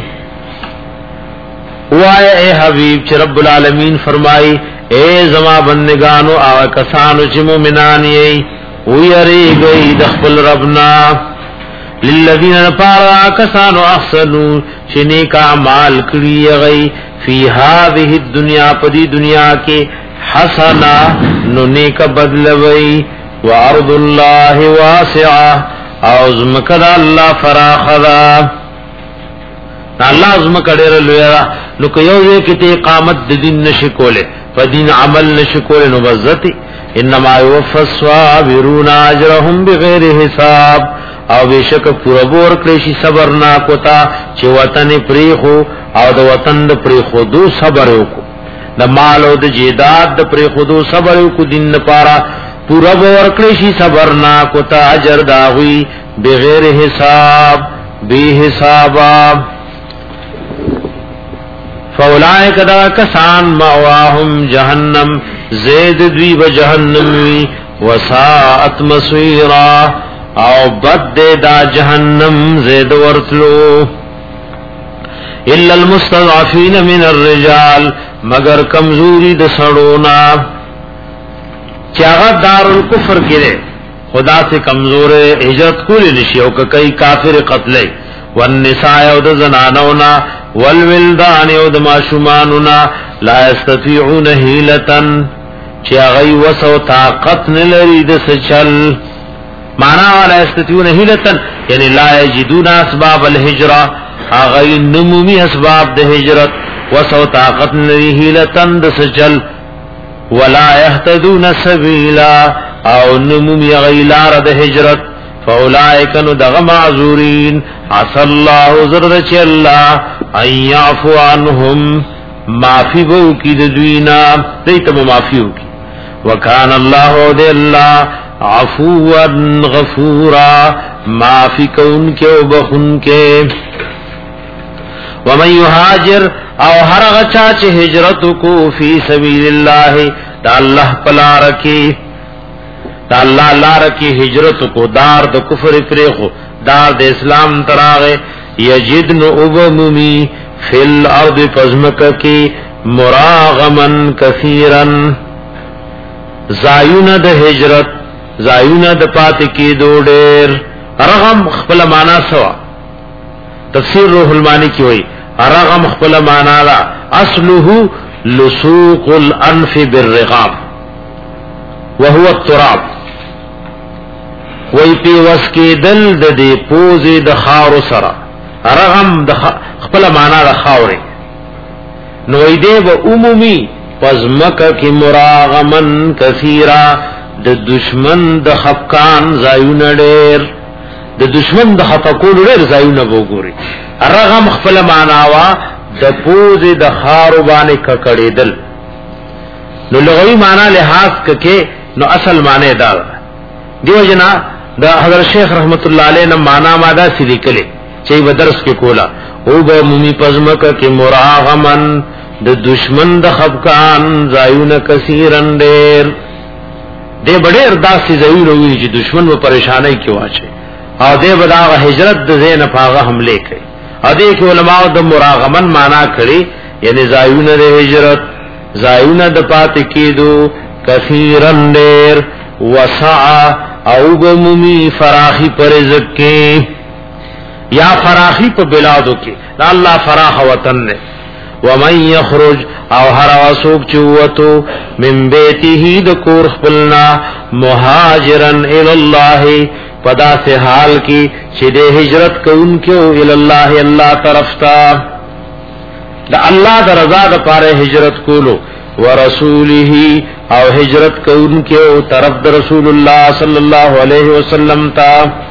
Speaker 2: وائے اے حبیب چھ رب العالمین فرمائی اے زما بندگانو آغا کسانو چھ مومنان یئی ویری گئی دخبل ربنا، للذین نپارا کسانو احسنو چھ نیک اعمال کری گئی فی هذه الدنیا پدی دنیا کے حسنا نو نیک بدلوئی وارض اللہ واسعہ اوزمکد اللہ فراخدا، اللہ ازمک ډیر لوی را نو که یو ځای کې ته اقامت د دین نشي کوله، په دین عمل نشي کوله، نو بزتی انما یوفى الصابرون اجرهم بغیر حساب، او بشک پورا بور کړی شي صبر نا کوتا چې وطن پریخو او د وطن د پریخو دو صبر وکړو، د مال او د جیداد د پریخو دو صبر وکړو، دین لپاره پورا بور کړی شي صبر نا کوتا اجر داوی بغیر حساب بے حسابا. فاولائک دا کسان مأواهم جہنم، زید دوی بجہنم وی، وساعت مصیرا او بد دے دا جہنم زید ورتلو. الا المستضعفین من الرجال، مگر کمزوری د سړونا چاغه دار الکفر کرے خدا سے کمزور ہجرت کولی نشی او کئی کافر قتلے، والنساء او د زنانونا والولدان او د ماشومانونا لا یستطيعون حیلتن چې هغه وسو طاقت نه لري د سچل معنا لا یستطيعون حیلتن یعنی لا یجدون اسباب الهجره هغه نمومی اسباب د هجرت وسو طاقت نه لري حیلتن د سچل ولا يهتدون سبيلا او نمومی غیلار د هجرت فاولائک نو دغ معذورین عسى الله زرد چ الله ان يعفو عنهم معفی بو کی د دوینا دیتم معفیو کی وکان الله د الله عفوا غفورا معفی کون کے او بخن کے ومن يهاجر او هر غچا چ ہجرت کو فی سبیل الله دا الله پلا رکی دا اللہ لار کی ہجرت کو دار د کفر پریخو دار د اسلام تراغے یجدن ابممی فی الارض فزمک کی مراغمن کثیرن زایون د ہجرت زایون د پات کی دو ډیر رغم خپل معنا سوا تفسیر روح المانی کی ہوئی رغم خپل معنا لا اصله لسوق الانف بالرغام وهو التراب وی پی وس کی دل د دی پوزی د خارو سرا رغم د خپل معنا د خاورې نو ایدی و عمومی پزمک کی مراغمن کثیرا د دشمن د خفقان زایون ډیر د دشمن د خفقون ډیر زایون وګوري رغم خپل معنا وا د پوزی د خارو باندې ککړې دل نو لغوی معنا لحاظ ککې نو اصل معنی دا دیو جنا دا حضرت شیخ رحمت اللہ علیہ نے مانا مادا سی لیکلے چاہی بدرس کے کولا او با ممی پزمک کی مراغمن دا دشمن دا خفقان زایون کثیرن دیر دے بڑے ارداز سی زایون ہوئی جی دشمن و پریشانی کیوں آچے او دے بداغ حجرت دا زین پاغا حملے کئی او دے کہ علماء دا مراغمن مانا کری یعنی زایون دا حجرت زایون دا پاتی کی دو کثیرن دیر وسعا او بمومی فراخی پر رزق کے یا فراخی پر بلادو کے اللہ فراخ وطن نے ومن یخرج او هر وسوک چوتو من بیته د کور خپلنا مهاجرن الی الله پدا سے حال کی چې د هجرت کوونکو الی الله الله طرف تا د الله د رضا د پاره هجرت کولو ورسوله او ہجرت کون کے او طرف در رسول اللہ صلی اللہ علیہ وسلم تا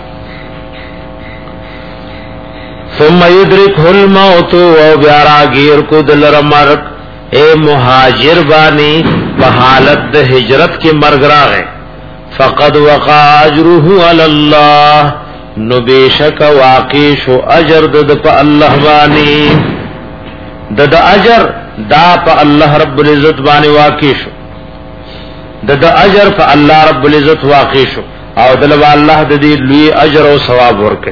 Speaker 2: ثم یدرکه الموت او بیارا گیر کو دلر مرگ اے مہاجر بانی بحالت د ہجرت کے مرگ راغے فقد وقع اجره علی اللہ نو بیشک واقع شو اجر د په الله بانی د د اجر دا په الله رب العزت باندې واقع شو د د اجر په الله رب العزت واقع شو او دلوا الله د دې لوی اجر او ثواب ورکړي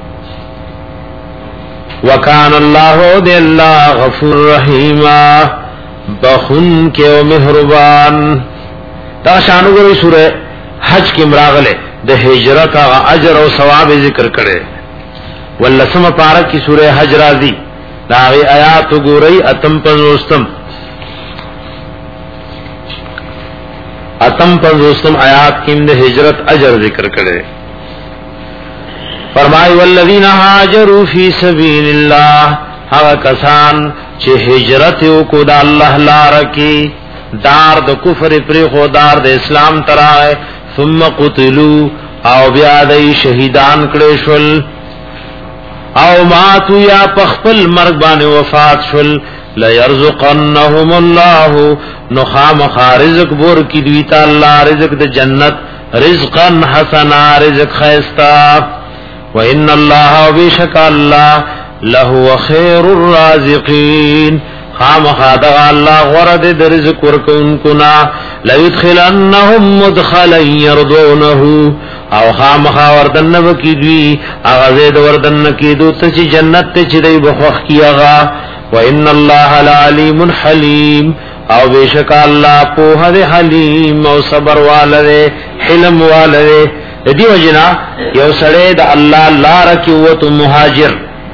Speaker 2: وکان الله د الله غفور رحیم بخون کې او مهربان دا شانګوري سوره حج کې مراغله د هجرت او اجر او ثواب ذکر کړي ولسمه پارک کی سوره حج راځي دا آیات ګورئ اتم پنځوستم اتم پنځوستم آیات کې د هجرت اجر ذکر کړي فرمای والذین هاجروا فی سبیل الله هغه کسان چې هجرت وکړه د الله لپاره کې دار د کفر پر خو دار د اسلام ترای ثم قتلوا او بیا د شهیدان کړي شول او ماتو یا پخپل مرگ بانی وفات شل لیرزقنهم الله نخام خارزق بور کی دویتا اللہ رزق د جنت رزقا حسنا رزق خیستا وان اللہ وبشک اللہ لہو خیر الرازقین خام خادغ اللہ غرد د رزق ورکونکنا لیدخلنهم مدخلا یرضونه او خام خاوردن وکی دوی اغازید وردن کی دو تچی جنت تچی دی بخوخ کی اغا وان اللہ لعلیم حلیم او بیشک اللہ پوہ دے حلیم او صبر والدے حلم والدے دی وجنا یو سڑے دا اللہ اللہ رکیوت مہاجر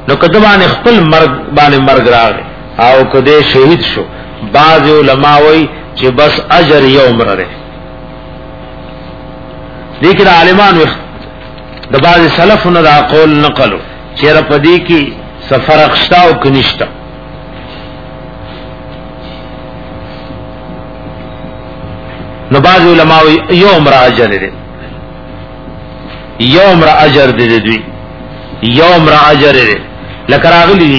Speaker 2: نو کدبان خپل مرګ باندې مرګ راغی او کده شهید شو بعض علماء وی چې بس اجر یو عمر لري لیکن عالمان د بعض سلفونو دا قول نقلو چې را پدې کې سفر اخشتا او کنيشتا نو بعض علماء یو عمر اجر لري یو عمر اجر دي دوی یو عمر اجر لري لکه راغلي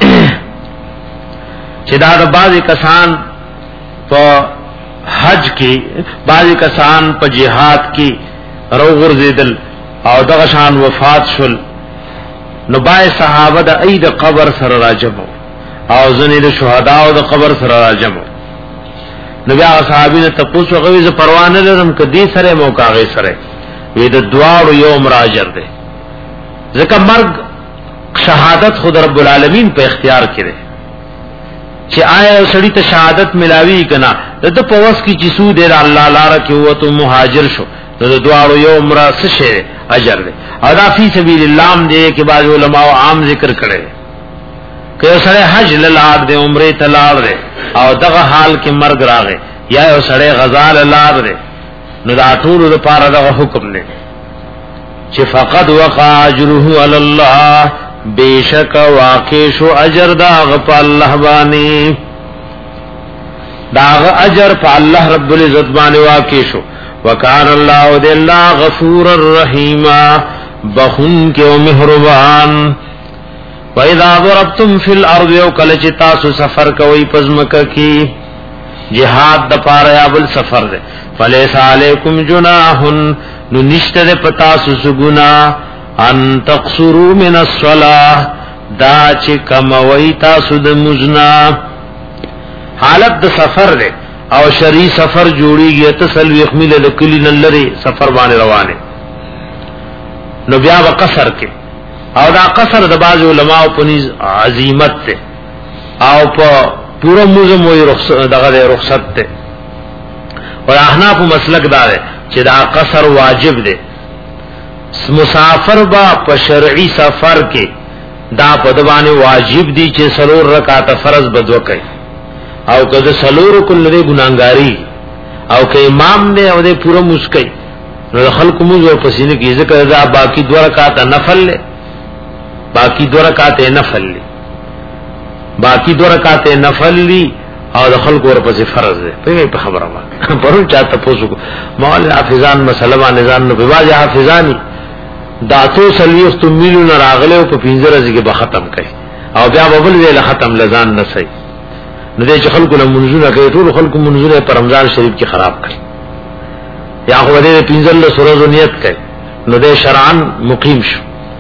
Speaker 2: چې دا د بعض کسان په حج کې بعض کسان په جهاد کې روغ ورزیدل او دغه شان وفات شول نو بای صحابه د اید قبر سره راجمو او ځنې د شهدا او د قبر سره راجمو نو بیا صحابینه تاسو غوي ز پروا نه لرم کدي سره موقعه سره وې د دواړو یو مراجر ده ځکه مرګ شهادت خود رب العالمین په اختیار کړي چې آیا سړی ته شهادت ملاوي کنا د په وس کی چې سود د الله لاره کې وته مهاجر شو د دواړو یو عمره څه اجر ده ادا فی سبیل الله دې کې بعض علماء عام ذکر کړي که سړی حج لاله د عمره تلاړ ده او دغه حال کې مرګ راغی یا یو سړی غزا لاله ده نو دا ټول لپاره دغه حکم دی چې فقط وقع اجره علی الله بیشک واقع شو اجر دا غ په الله باندې دا غ اجر په الله رب العزت باندې واقع شو وکان الله ذی الله غفور الرحیم بخون کې او مهربان و اذا ضربتم فی الارض وکل چې تاسو سفر کوي پزمکه کې جهاد د پاره یا بل سفر ده فلیس علیکم جناح نو نشته پتا سو گنا ان تقصروا من الصلاه دا چې کموي تاسو د مزنا حالت د سفر ده او شری سفر جوړیږي تسلوی اخمیل لکلی نلری سفر باندې روانه نو بیا وقصر کې او دا قصر د باز علماء په نيز عظمت ته او په پورا موزم وی رخصت دغه رخصت ته او احناف مسلک دار چې دا قصر واجب ده مسافر با په شرعي سفر کې دا په دبانې واجب دي چې سلور رکعات فرض بدو کوي او کله سلور کول لري ګناګاری او که امام دې او دې پورا مسکی نو خلق موږ او پسینه کې ذکر دا باقی دو رکعات نفل له باقی دو رکعات نفل له باقی دو رکعات نفل لی او د خلق ور پسې فرض ده په خبره ما پرون چاته پوسو مول حافظان مسله باندې ځان نو په واجب حافظانی داتو سلیختو میلیون راغله او په پینځه ورځې کې به ختم کړي او بیا ببل ویل ختم لزان نه سي نو دې چې خلکو له منځونه کوي ټول خلکو منځونه په رمضان شریف کې خراب کړي یا خو دې پینځه له سورو نیت کوي نو دې شرعاً مقیم شو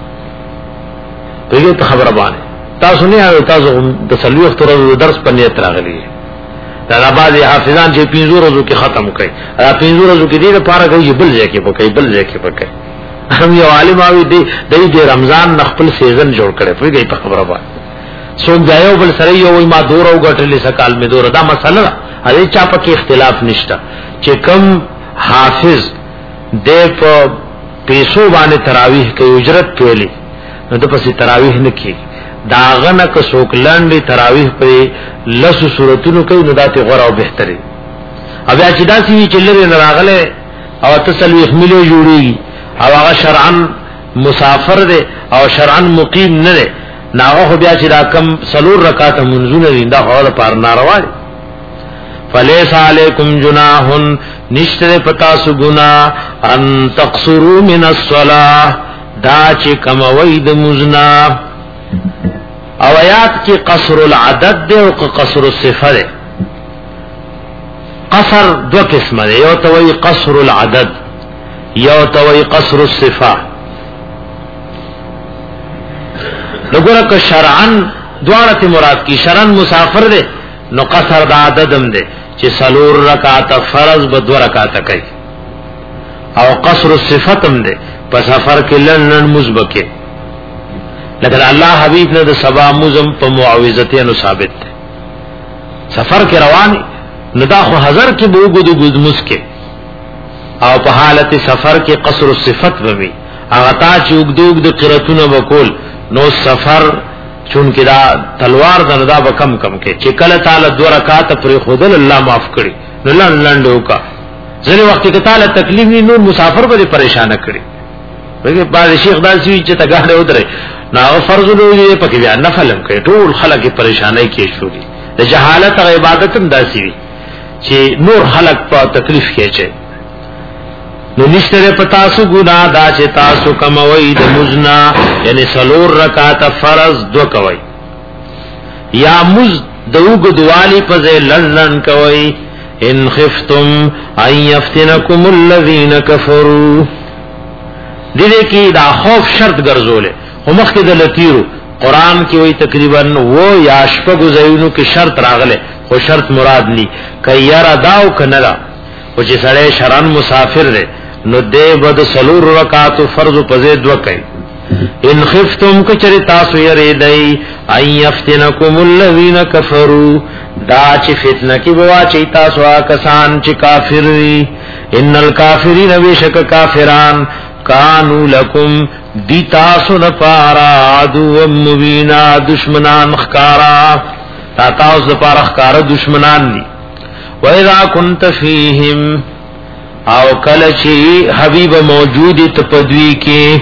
Speaker 2: دغه ته خبره باندې تاسو نه یو تاسو د سلیخت ورځو درس په نیت راغلي دا بعض حافظان چې پینځه ورځو کې ختم کړي دا پینځه ورځو کې دې لپاره کوي بل ځای کې پکې بل ځای کې پکې هم یو عالم اوی دی د رمضان خپل سیزن جوړ کړي په دې په خبره باندې څوک ځایو بل سره یو ما دور او غټلې سکال می دور دا مسله هغه چا په کې اختلاف نشته چې کم حافظ د په پیسو باندې تراویح کوي اجرت کوي نو د پسې تراویح نه کوي داغه نه که څوک لاندې تراویح په لسو صورتونو کوي نو داته غوړه او بهتري او بیا چې داسې چې لري نه راغله او تسلیح ملي جوړي او هغه شرعاً مسافر دی او شرعاً مقیم نه دی ناغه بیا چې راکم سلور رکعات منځونه دیندا هغه پر ناروا دي فلیس علیکم جناح نشتر پتا سو گنا ان تقصروا من الصلاه دا چې کموي د مزنا او آیات کې قصر العدد دی او قصر الصفه دی قصر دو قسمه دی یو توي قصر العدد یو توي قصر الصفه لګوره که شرعاً دواړه مراد کی شرعاً مسافر دی نو قصر د عددم دی چې سلور رکعات فرض به دو رکعات کوي او قصر الصفتم دی په سفر کې لنن مزبکه لکه الله حبیب نے د سبا مزم په معوذتینو ثابت دی سفر کې روان ندا خو هزار کې به وګدو ګذمس کې او په حالت سفر کې قصر الصفت وبي هغه تا چې وګدوګ د قرتونه وکول نو سفر چون کې دا تلوار د دا به کم کم کې چې کله تعالی دو رکعات پر خودل الله معاف کړي نو لاندې وکا ځنه وخت کې تعالی تکلیف نه نور مسافر به پریشان کړي وګورئ بعد شیخ داسي چې تګاړه ودرې نو فرض لوی په کې بیا نفل هم کوي ټول خلک پریشانای کې شو دي د جهالت او عبادت هم داسي وي چې نور خلق په تکلیف کې چي نو نشته پتا سو ګنا دا چې تاسو کموي د مزنا یعنی سلور رکعات فرض دو کوي یا مز دوغ دوالی په لړن کوي ان خفتم ان يفتنكم الذين كفروا دې کې دا خوف شرط ګرځولې هم مخکې د لتیرو قران کې وی تقریبا و یا شپږ زینو کې شرط راغله خو شرط مراد ني کير اداو کنلا او چې سړی شران مسافر دی نو دې بد سلور رکعات فرض پزید وکي ان خفتم کچری تاسو یری دی اي يفتنكم الذين كفروا دا چې فتنه کې بوا چې تاسو کسان چې کافر دي ان الکافرین وشک کافران کانو لکم دی تاسو نپارا عدو مبینا دشمنان مخکارا تا تاسو نپارا خکارا دشمنان دی وَإِذَا كُنْتَ فِيهِمْ او کلچی حبیب موجود تپدوی کی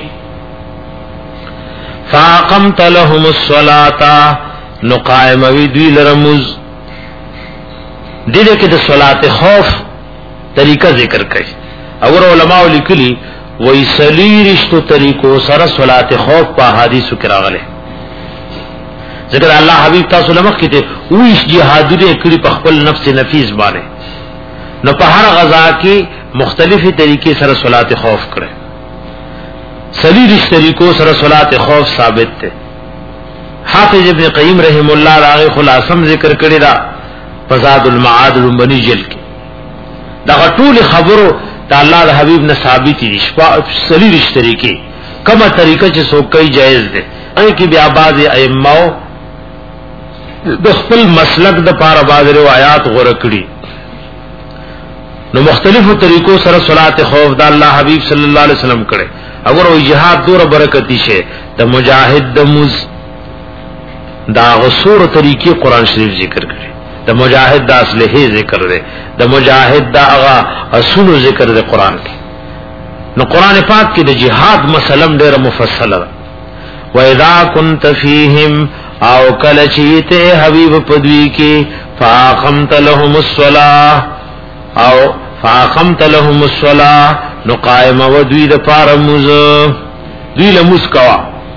Speaker 2: فاقمت لهم الصلاة نقائم وی دوی لرمز دیده که ده صلاة خوف طریقہ ذکر کئی اور علماء لکلی وی سلیرشتو طریقو سر صلاة خوف پا حدیثو کراغلے ذکر اللہ حبیب تاسو لمخ کی تے ویش جہادوری کری پا خپل نفس نفیس بانے نو په هر غزا کې مختلفی طریقې سره صلات خوف کړي سلیریش طریقو سره صلات خوف ثابت ده حافظ ابن قیم رحم الله راغه خلاصم ذکر کړی دا فزاد المعاد لمبنی جل کې دا ټول خبرو د الله د حبیب نه ثابت دي سلیریش طریقې کومه طریقه چې سو کوي جایز ده ان کې بیا بعض ائمه د خپل مسلک د پاره بعض روایت غوړه کړي نو مختلفو طریقو سره صلات خوف د الله حبیب صلی الله علیه وسلم کړي اگر وی جهاد دور برکتی شه د مجاهد د مز دا غسور طریقې قران شریف ذکر کړي د مجاهد د اصله ذکر ده د مجاهد د هغه اصول ذکر ده قران کې نو قران پاک کې د جهاد مسلم ډیره مفصله ده و اذا كنت فيهم او کله چې ته حبیب پدوی کې فاقمت لهم الصلاه او فاقمت لهم الصلاه نو قائم و دوی د پارموز دوی له مسکوا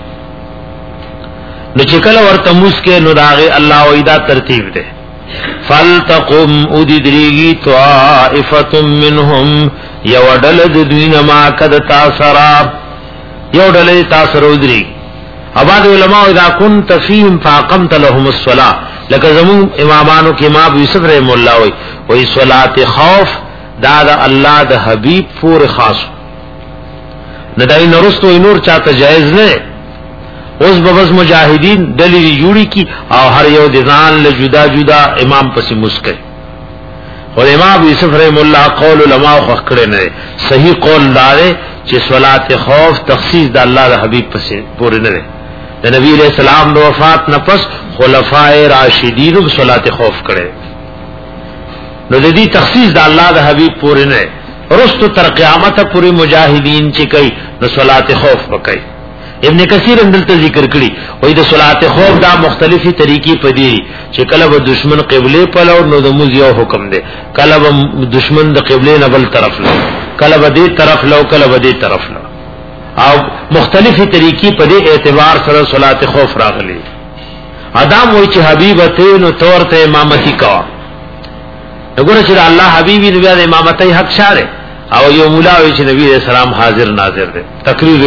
Speaker 2: نو چې کله ورته مسکه نو داغه الله وېدا ترتیب ده فلتقم ادریږي طائفه منهم یودل د دوی نه ما کد تاسرا یودل تاسرو ادری اباد علماء اذا كنت فيهم فاقمت لهم الصلاه لکه زمون امامانو کې امام یوسف رحم الله وی وی صلات خوف دا د الله د حبیب پور خاص نه دای نورستو نور چاته جایز نه اوس ببز مجاهدین دلیل جوړی کی او هر یو د ځان له جدا جدا امام پسې مسکه او امام یوسف رحم الله قول علماء خو کړه نه صحیح قول دار چې صلات خوف تخصیص د الله د حبیب پسې پور نه ده د نبی علیہ السلام د وفات نه پس خلفائے راشدین په صلات خوف کړي نو د دې تخصیص د الله د حبیب پورې نه رستو تر قیامت پورې مجاهدین چې کوي نو صلات خوف وکړي ابن کثیر اندلته ذکر کړي وای د صلات خوف دا مختلفي طریقې پدې چې کله به دشمن قبله په لور نو د موږ یو حکم دی کله به دشمن د قبله نه بل طرف لو کله به دې طرف لو کله به دې طرف لو او مختلفي طریقې په دې اعتبار سره صلات خوف راغلي ادم وای چې حبیب ته نو تور ته امامتی کا وګوره چې الله حبیبی نبی د امامتۍ حق شاره او یو مولا وای چې نبی رسول الله حاضر ناظر دی تقریر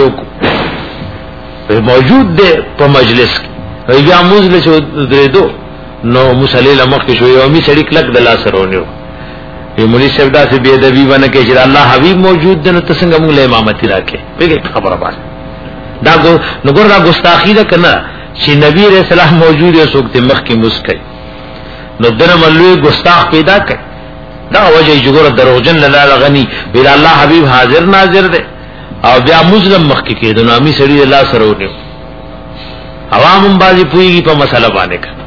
Speaker 2: وکړو موجود دی په مجلس کې وی بیا موږ له درې دو نو مصلی لمخ کې شو یو می سړی کلک د لاس رونیو یو مولوی صاحب دا چې بی ادبی باندې کې چې الله حبیب موجود دی نو تاسو موږ له امامتۍ راکې وګورئ خبره باندې دا نو ګور دا ګستاخی ده کنه چې نبی رسول الله موجود یو څوک ته مخ کې مسکای نو دنه ملوی ګستاخ پیدا کړ دا وجه جوړ دروغجن لاله غنی بل الله حبیب حاضر ناظر دی او بیا مسلم مخ کې کېدو نو امي سړي الله سره ونیو عوام بازی پویږي په مسله باندې کړه.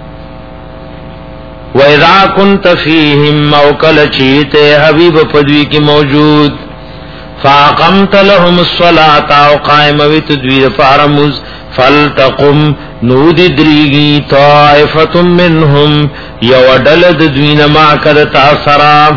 Speaker 2: وَإِذَا كُنْتَ فِيهِمْ مَوْكَلَ چِيتَ حبیب پدوی کی موجود فَاقَمْتَ لَهُمُ الصَّلَاةَ او قائم ویت دوی فارمز فَلْتَقُمْ نود دریگی طائفة منهم یو ڈلد دوین ما کرتا سرا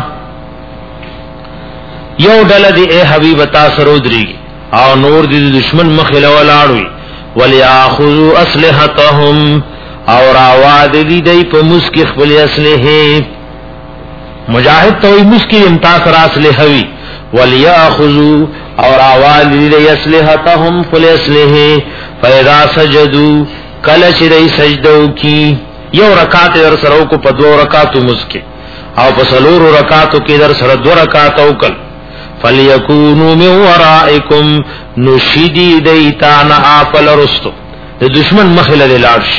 Speaker 2: یو ڈلد اے حبیب تاثرو دریگی او نور دی دشمن مخیل ولاړوي وَلْيَأْخُذُوا أَسْلِحَتَهُمْ اور آواد دی دی پا مسکی خپل اسلحه مجاہد توی مسکی امتاث را اسلحوی وَلْيَأْخُذُوا اور آواد دی دی اسلحتهم خپل اسلحه فَإِذَا سَجَدُوا کلچ دی سجدو کی یو رکات در سرو کو پا دو رکاتو مسکی او پا سلور رکاتو کی در سر دو رکاتو کل فَلْيَكُونُوا مِنْ وَرَائِكُمْ نُشِدِي دیتان آپل رستو دی دشمن مخل دی لارش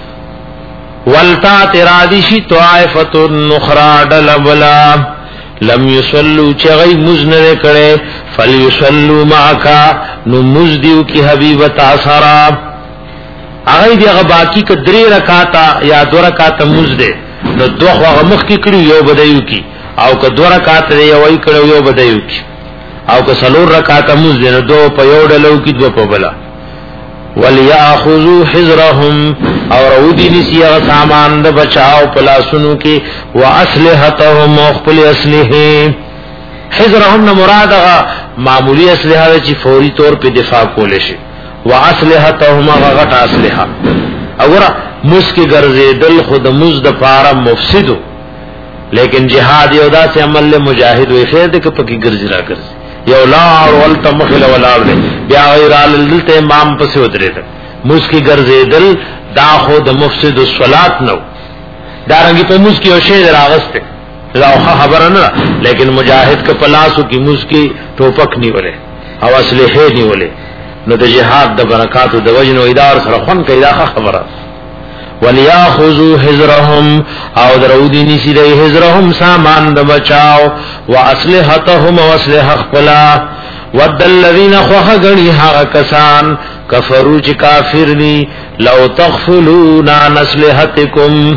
Speaker 2: والتا ترادشی طائفت النخرى دلبلا لم یصلو چغی مزنر کرے فلیصلو معکا نو مزدیو کی حبیب تاثرا اغی دی اغا باقی که دری رکاتا یا دو رکاتا مزدے نو دو خواغ مخ کی کریو یو بدیو کی او که دو رکاتا دی یوی کریو یو بدیو کی او که سلور رکاتا مزدے نو دو پا یو ڈلو کی دو پا بلا وَلْيَأْخُذُوا حِذْرَهُمْ اور اودی نسی سامان دا بچاو پلاسنو کی وَأَسْلِحَتَهُمْ وَخْپل اسلحے حِذْرَهُمْ نمراد معمولی اسلحہ چی فوری طور پہ دفاع کولشے وَأَسْلِحَتَهُمْ غغت اسلحہ اگرہ مسکی گرزے دل خود مزد پارا مفسدو لیکن جہاد یودا سے عمل مجاہد وی خیر دے کپکی گرزی را گرزی یو لار ولتا مخل ولار دے بیا غیر آل دل تے امام پسی ادرے دے مسکی گرزے دل دا خود مفسد الصلاة نو دارنگی پہ مسکی او شید راغستے لاؤخا خبر نا لیکن مجاہد کا پلاسو کی مسکی ٹوپک نہیں ولے او اسلحے نہیں ولے نو دا جہاد دا برکاتو دا وجن و ادار سرخون کا اداخا خبر وَلْيَأْخُذُوا حِذْرَهُمْ او درودی نسی دی حِذْرَهُمْ سامان دا بچاو وَأَسْلِحَتَهُمْ وَأَسْلِحَ اخْپلا وَدَّ الَّذِينَ خُوَخَ گَنِي حَغَ کسان کفرو چی کافر دی لَوْ تَغْفُلُونَ عَنْ أَسْلِحَتِكُمْ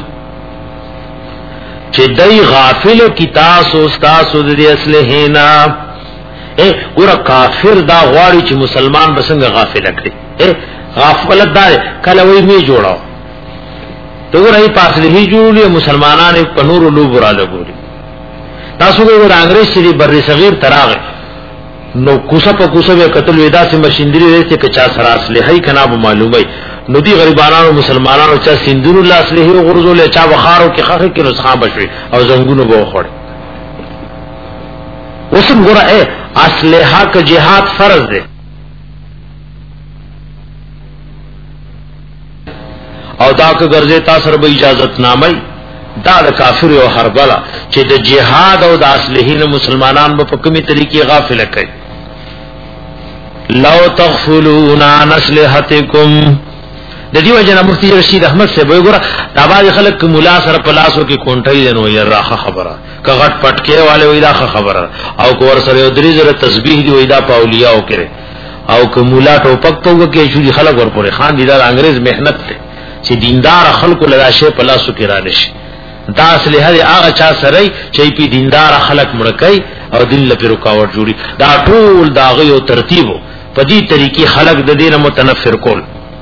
Speaker 2: چی دی غافل کی تاسو ستاسو دی اسلحینا اے گورا کافر دا غواری چی مسلمان بسنگ غافل اکڑی اے غافلت دا کلوی می جوڑاو تو رہی پاسلہی جوڑی مسلمانان پنور و لوب را لگولی تاسو گئی ور انگریز چلی بر صغیر تراغ نو کوسا پا کوسا بے قتل ویدا سے مشندری رہتے کہ چا سرا اسلحی کناب معلومی نو دی غریبانان و مسلمانان و چا سندون اللہ اسلحی و غرزو لے چا بخارو کی خاکی کی نسخان بشوی او زنگونو بو خوڑی وسم گورا اے اسلحہ کا جہاد فرض دے او دا که گرزه تاثر با اجازت نامی دا دا کافر و حربلا چه دا جهاد او دا اصلحین مسلمانان با پکمی طریقی غافل کئی لو تغفلون عن اصلحتکم دا دیو جنا مفتی رشید احمد سے بوئی گورا دا باز خلق ملا سر پلاسو کی کونٹائی دنو یا راخ خبرہ که غٹ پٹکے والے وی دا خبرہ او که ورسر ادری زر تسبیح دی وی دا پاولیاءو کرے او که ملا ٹوپک تو گا کہ شوری خلق ور پورے خان دی دا انگریز محنت تے چې دیندار خلق لدا شی پلاسو کې را نشي دا اصله دی هغه چا سره چې په دیندار خلق مړکای او دین لپاره رکاوټ جوړي دا ټول دا غيو ترتیبو په دې طریقې خلق د دینه متنفر کول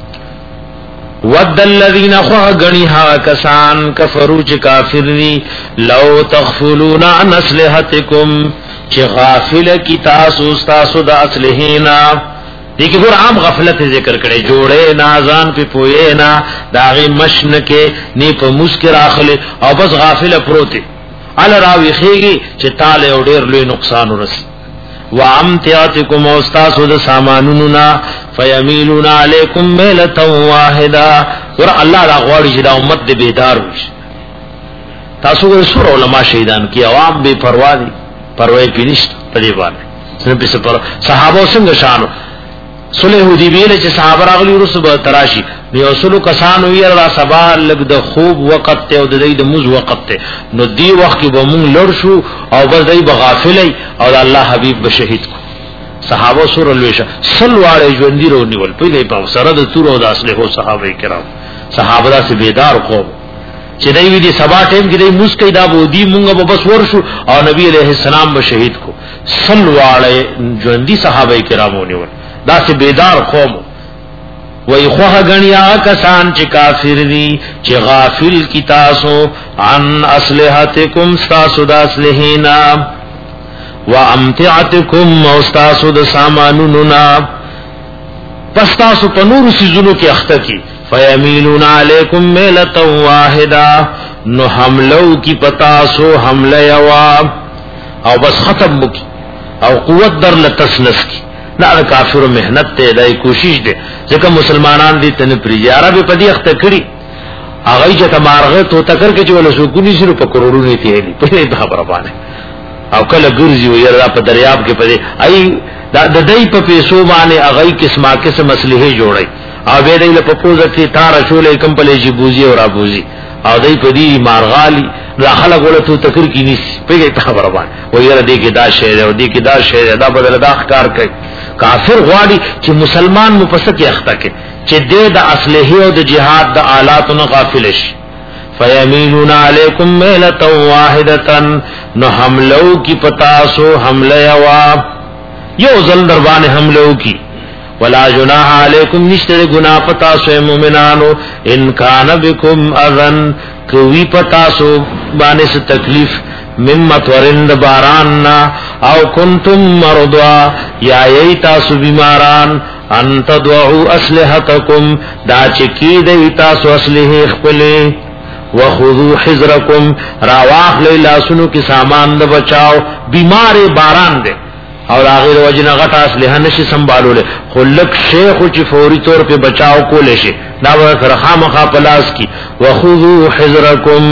Speaker 2: ود الذین خوا غنی ها کسان کفرو چې کافر دي لو تغفلون عن اصلحتکم چې غافل کی تاسو تاسو د اصلحینا دیکھ گور عام غفلت ذکر کرے جوڑے نازان پہ پوئے نا داغی مشن کے نی پا مسکر آخلے او بس غافل پروتے علا راوی خیگی چھ تالے او دیر لوی نقصان رسی وَعَمْتِعَتِكُمْ وَاسْتَاسُ دَ سامانوننا فَيَمِيلُونَ عَلَيْكُمْ مِلَةً وَاحِدًا ور اللہ دا غواری جدا امت دے بیدار ہوئی تاسو گر سور علماء شہیدان کی عوام بے پروا دی پروائی پی نشت تلیبان صحابہ سنگ شانو صلح حدیبیہ نے صحابہ راغلی رسول تراشی یو سلو کسانو یې را سبا لګ د خوب وخت ته او د دې د مز وخت ته نو دی وخت کې به مونږ لړ شو او بس دای بغافلې او الله حبیب به شهید کو صحابه سره لويشه سلواړې ژوندۍ رونیول په دې په سره د تور او د اصله هو صحابه کرام صحابه دا سي بیدار قوم چې دوی وی دي سبا ټیم کې دوی مسکې دا بودی مونږ به بس ورشو او نبی عليه السلام به شهید کو سلواړې ژوندۍ صحابه کرام ونیول دا سي بیدار قوم وای خوه غنیا کسان چې کافر دي چې غافل کی تاسو عن اصلحتکم تاسو د اصلحینا وامتعتکم استاسو د سامانونو نا پس تاسو په نور سيزونو کې اخته کی فیمیلون علیکم میلتا واحدا نو حملو کی پتاسو حمله یوا او بس ختم بکی او قوت در لتسنس کی نا کافر محنت ته دای کوشش ده ځکه مسلمانان دي تن پریاره به پدی اخته کړي هغه چې تمارغه تو تکر کې چې ول سکونی شروع په کرورونه تیلی په دې خبره باندې او کله ګرځي ويره په دریاب کې پدې ای د دای په پیسو باندې هغه قسمه قسم مصلحه جوړي او به دې په پوزه کې تار شولې کمپلې جی بوزي او را بوزي او دای په دې مارغالي راخله غوړه تو تکر کې نيس په دې خبره باندې ويره دې کې دا شی او دې کې دا شی دا بدل دا ښکار کوي کافر غواړي چې مسلمان مفسد اخته کې چې د اصله او د جهاد د آلاتونو غافل شي فیمینون علیکم میلتا واحدتا نو حملو کی پتاسو حمله یوا یو ځل دربان حملو کی ولا جناح علیکم نشتر گناہ پتاسو مومنانو ان کان بکم اذن کوي پتاسو باندې څه تکلیف ممت ورند باراننا او کنتم مرضا یا ایتاسو بیماران انت دعو اسلحتکم دا چکی دی تاسو اسلحه خپلی وخذو حذرکم راواخ لیلا سنو کی سامان دا بچاو بیمار باران دے اور آخر وجنہ غٹا اسلحه نشی سنبالو لے خلق شیخو چی فوری طور پہ بچاو کو لے شے دا رخام خا پلاس کی وخذو حذرکم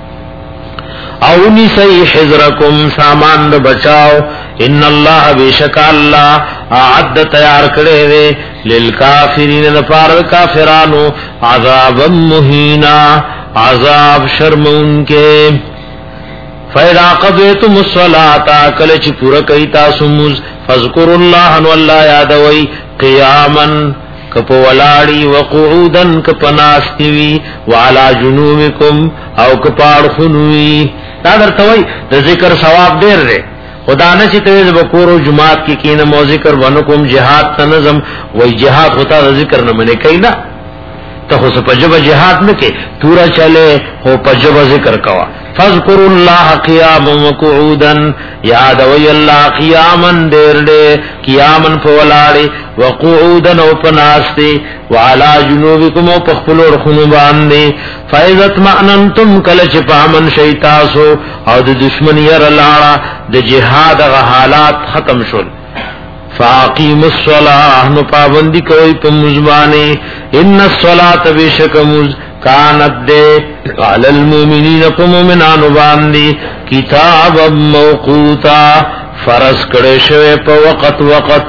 Speaker 2: اونی سی حذرکم سامان دا بچاو ان اللہ بیشک اللہ اعد تیار کرے وے للکافرین لپار کافرانو عذابا مہینا عذاب شرمون کے فَإِذَا قَضَيْتُمُ الصَّلَاةَ کلچ پورا کیتا سموز فَاذْكُرُوا اللَّهَ نو اللہ یادوئی قیاما کپ ولاڑی وقعودن کپ ناستوی وعلا جنوبکم او کپاڑ خنوی دا در توئی دا ذکر ثواب دیر رے خدا نچی تویز بکورو جماعت کی کینم و ذکر ونکم جہاد تنظم وی جہاد خطا دا ذکر نمنے کئی نا تا خو سپجب جہاد نکے تورا چلے ہو پجب ذکر کوا فاذکروا اللہ قیاما وقعودا یادوی اللہ قیاما دیر دے قیاما فولاڑی وقعودا او پناستے وعلا جنوبکم او پخپلو رخنو باندے فائزت معننتم کلچ پامن شیطاسو او د دشمن یر لارا د جہاد غ حالات ختم شل فاقیم الصلاة نو پابندی کوئی پا مزبانے ان الصلاة بیشک مز کانت دے قال المومنین پا مومنان باندی کتاب موقوتا فرض کڑے شوے پا وقت وقت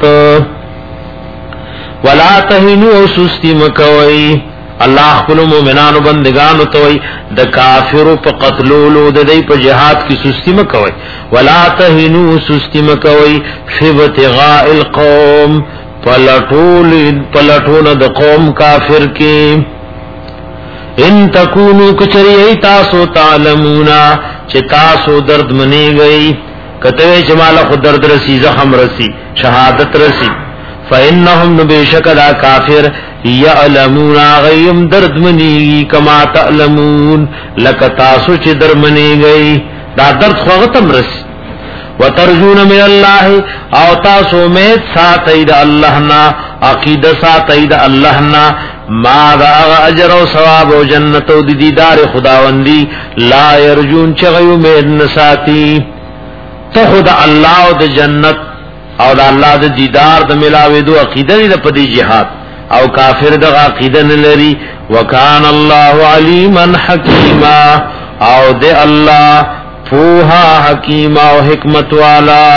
Speaker 2: ولا تهنوا سستی مکوئی اللہ خپل مومنانو بندگانو توئی د کافرو په قتلولو د دې په جهاد کې سستی مکوئی ولا تهنوا سستی مکوئی فی ابتغاء القوم پلټول پلټون د قوم کافر کې ان تکونو کچری تاسو تعلمونا چې تاسو درد منی گئی کته چې مال خود درد رسی زخم رسی شهادت رسی فإنهم نبشک دا کافر یعلمون غیم درد منی کما تعلمون لک تاسو چې در منی گئی دا درد خوغتم رسی وترجون من الله او تاسو امید ساتي د الله نا عقیده ساتي د الله نا ما دا اجر او ثواب او جنت او د دیدار خداوندی لا يرجون چغیو امید نساتی ته خدا الله او د جنت او د الله د دیدار د ملاوي دو عقیده د پدی جهاد او کافر د عقیده نه لري وکان الله علیما حکیما او د الله فوها حکیم او حکمت والا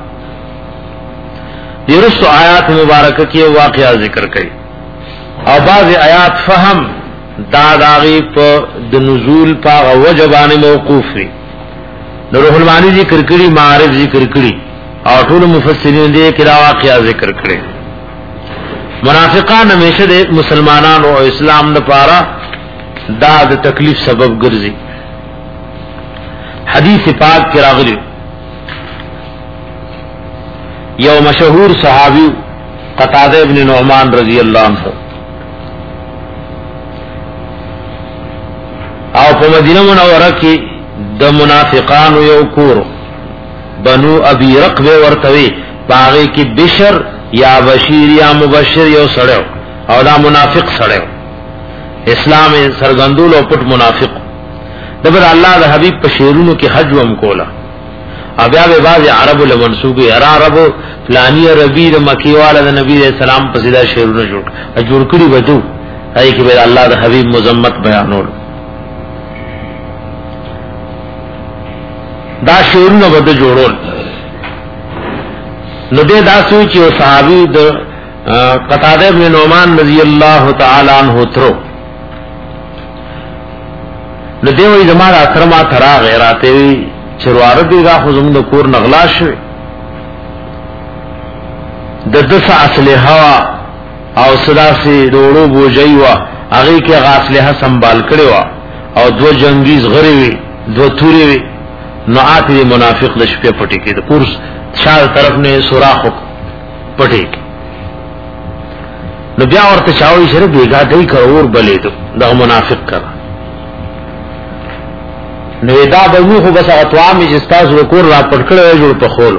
Speaker 2: دیرست آیات مبارکہ کی واقعہ ذکر کئی او بعض آیات فهم داداغی پا دنزول پا وجبان موقوف وی روح المانی ذکر کری معارف ذکر کری او ټول مفسرین دې کې دا واقعا ذکر کړي. منافقان همیشه د مسلمانانو او اسلام لپاره دا د تکلیف سبب ګرځي. حدیث پاک کې راغلی یو مشهور صحابی قتاده ابن نعمان رضی اللہ عنہ او په مدینه منوره کې د منافقانو یو کور بنو ابي رقب ورتوي باغی کې بشر یا بشیر یا مبشر یو سړیو او دا منافق سړیو اسلام سرګندول او پټ منافق دبر الله د حبیب په شیرونو کې حج وم کولا بیا به بعض عربو له منسوبي ار عربو فلانی عربی د مکی والا د نبی رسول سلام په سیدا شیرونه جوړ جوړ کړی وځو هي کې به الله د حبیب مذمت بیانول دا شیرونه بده جوړول نو دې دا سوچ یو صحابي د قتاده ابن نعمان رضی الله تعالی عنہ ترو نو دې وې زماره اکرما ترا غیراته چروار دی دا خزم د کور نغلا شوی د دس اصله او سداسي ډوړو بوجي وا هغه کې غاسله سنبال کړي وا او دو جنگیز غری وی دو توري وی نو آتی منافق د شپې پټي کې د کورس شال طرف نه سوراخ پټي نو بیا ورته چاوي سره بیګا دای کور بلې دا منافق کړه نو دا به خو بس اتوامي چې تاسو وکور را پټ کړو جوړ په خول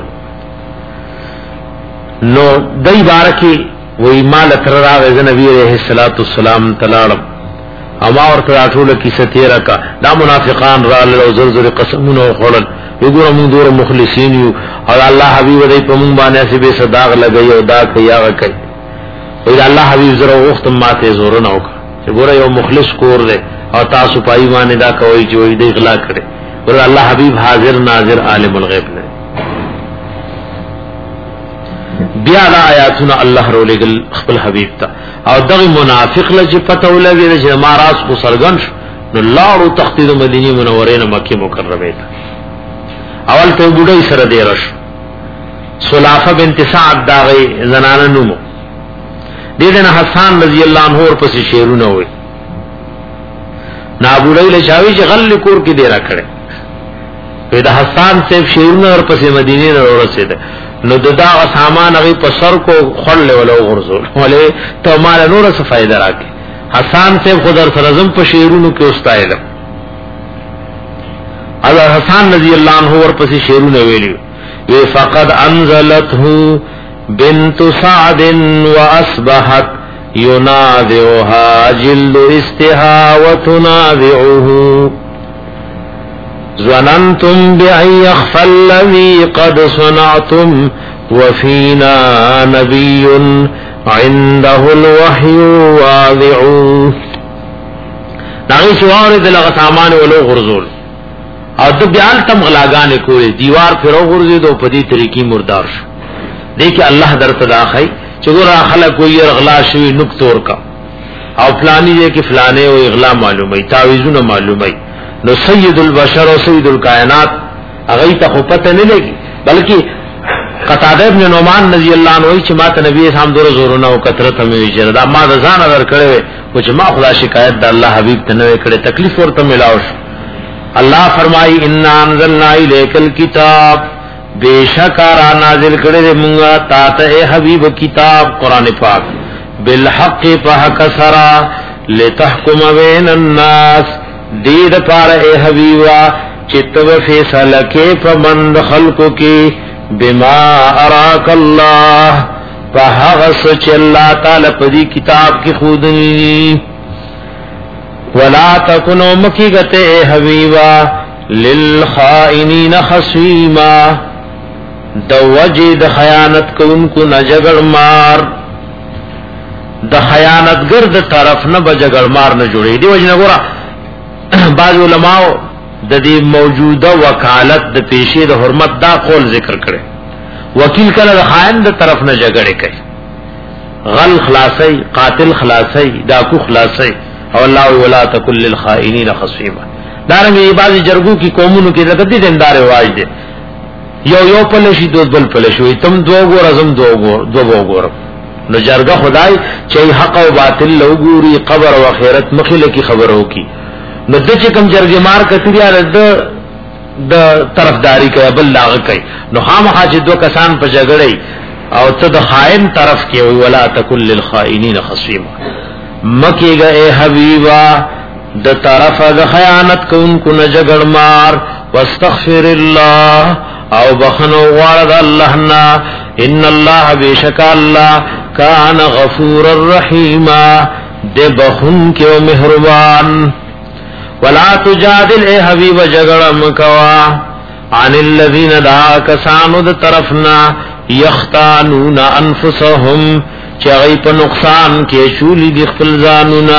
Speaker 2: نو دای بارکی وې مال تر راغی نبی عليه الصلاه والسلام تلاړم اما ورته راټول کی ستیرا کا دا منافقان را له زلزل قسمونو خړل وګوره موږ دور مخلصین یو او الله حبیب دې په موږ باندې سبه صداق لګي او دا کیا وکي وې الله حبیب زره وخت ماته زور نه وکړه چې ګوره یو مخلص کور دی او تاسو پای باندې دا کوي چې وې دې اغلا کړي ور الله حبیب حاضر ناظر عالم الغیب نه بیا دا آیاتونه الله رولګل خپل حبیب ته او دغه منافق لږ پته ولګي چې ماراس کو سرګن نو لاړو تختی د مدینه منورې نه مکه مکرمه ته اول ته ګډي سره دی رش سلافه بنت سعد داغه زنانه نومو دغه حسان رضی الله عنه ور پسې شیرونه وي نابوړی له چاوي چې غل کور کې دی را کړي پیدا حسان صاحب شیرونه ور پسې مدینه نه ورسېد نو ددا سامان هغه په سر کو خړل ولو غرزول ولې ته مال نور څه فائدہ راکې حسان صاحب خدای سره زم په شیرونو کې استایل اگر حسان رضی الله عنه ور پسې شیرونه ویلی وی فقد انزلته بنت سعد واصبحت ينادعها جلد استها وتنادعه ظننتم بأن يخفى الذي قد صنعتم وفينا نبي عنده الوحي واضع داغی شوار دلغ سامان ولو غرزول او دو بیال تم غلاگانے کوئی دیوار پھرو غرزی دو پدی طریقی مردار شو دیکھ اللہ در تداخی چگر آخلا کوئی اغلا شوی نکتور کا او فلانی دے کہ فلانے و اغلا معلومی تعویزون معلومی نو سید البشر و سید الکائنات اغی تا خو پتہ نہیں لگی بلکہ قتادہ ابن نعمان رضی اللہ عنہ چې ما ته نبی اسلام دور زورونه او کثرت مې ویل دا ما ځان اگر کړو او چې ما خدا شکایت د الله حبیب ته نه کړې تکلیف ورته ملاو شو الله فرمای ان انزلنا الیک الکتاب بیشکر نازل کړې مونږه تا ته حبیب کتاب قران پاک بالحق فحق سرا لتحکم بین الناس دید پار اے حبیبا چتو فیصلہ کے پمند خلقو کی بما اراک اللہ فحغس چلا تعالی پدی کتاب کی خودنی ولا تکنو مکیگت اے حبیبا للخائنین خصیما دو وجہ د خیانت کن کو نجگڑ مار د خیانت گرد طرف نہ بجگڑ مار نہ جوڑی دی وجہ نگورا بعض علماء د دې موجوده وکالت د پیشې د حرمت دا قول ذکر کړي وکیل کله د خائن د طرف نه جګړه کوي غل خلاصي قاتل خلاصي ډاکو خلاصي او الله ولا تکل للخائنین خصیما دارنګه بعض جرګو کی قومونو کې دغه دي دندار رواج دي یو یو پلشی دو بل پلشوی تم دو ګور ازم دو ګور دو ګور نو جرګه خدای چې حق او باطل لو ګوري قبر او آخرت مخله کی خبرو کی نو د چې کم جرګه مار کتریا د د طرفداری کوي بل لاغ کوي نو خامخا چې دو کسان په جګړې او ته د خائن طرف کې ولا تکل للخائنین خصیما مکیګه اے حبیبا د طرف د خیانت کوونکو نه جګړ مار واستغفر الله او بخنو غوارد الله نا ان الله بشک الله کان غفور الرحیم دے بخون کے و مہربان ولا تجادل اے حبیب جگڑ مکوا عن الذین دا کسانو دا طرفنا یختانون انفسهم چغی پا نقصان کے شولی دی خپل زانونا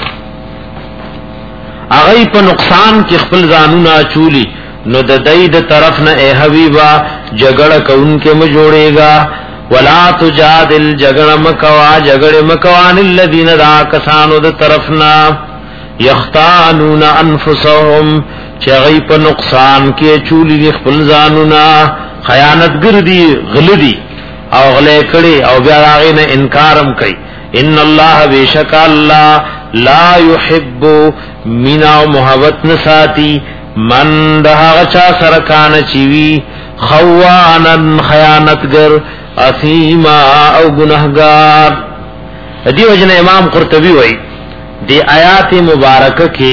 Speaker 2: اغی پا نقصان کے خپل زانونا چولی نو د دای د طرف نه اے حبیبا جګړه کونکي م جوړېگا ولا تجادل جګړه مکوا جګړه مکوان الذين ذا کسانو د طرفنا یختانون انفسهم چغی په نقصان کې چولی خپل ځانونا خیانتګر دي غلدي او غلې کړي او بیا هغه نه انکارم کوي ان الله بیشک الله لا يحب مینا محبت نساتی من دها چا سرکان چیوی خوانن خیانتگر اثیما او گنہگار دی وجن امام قرطبی وی دی آیات مبارکہ کی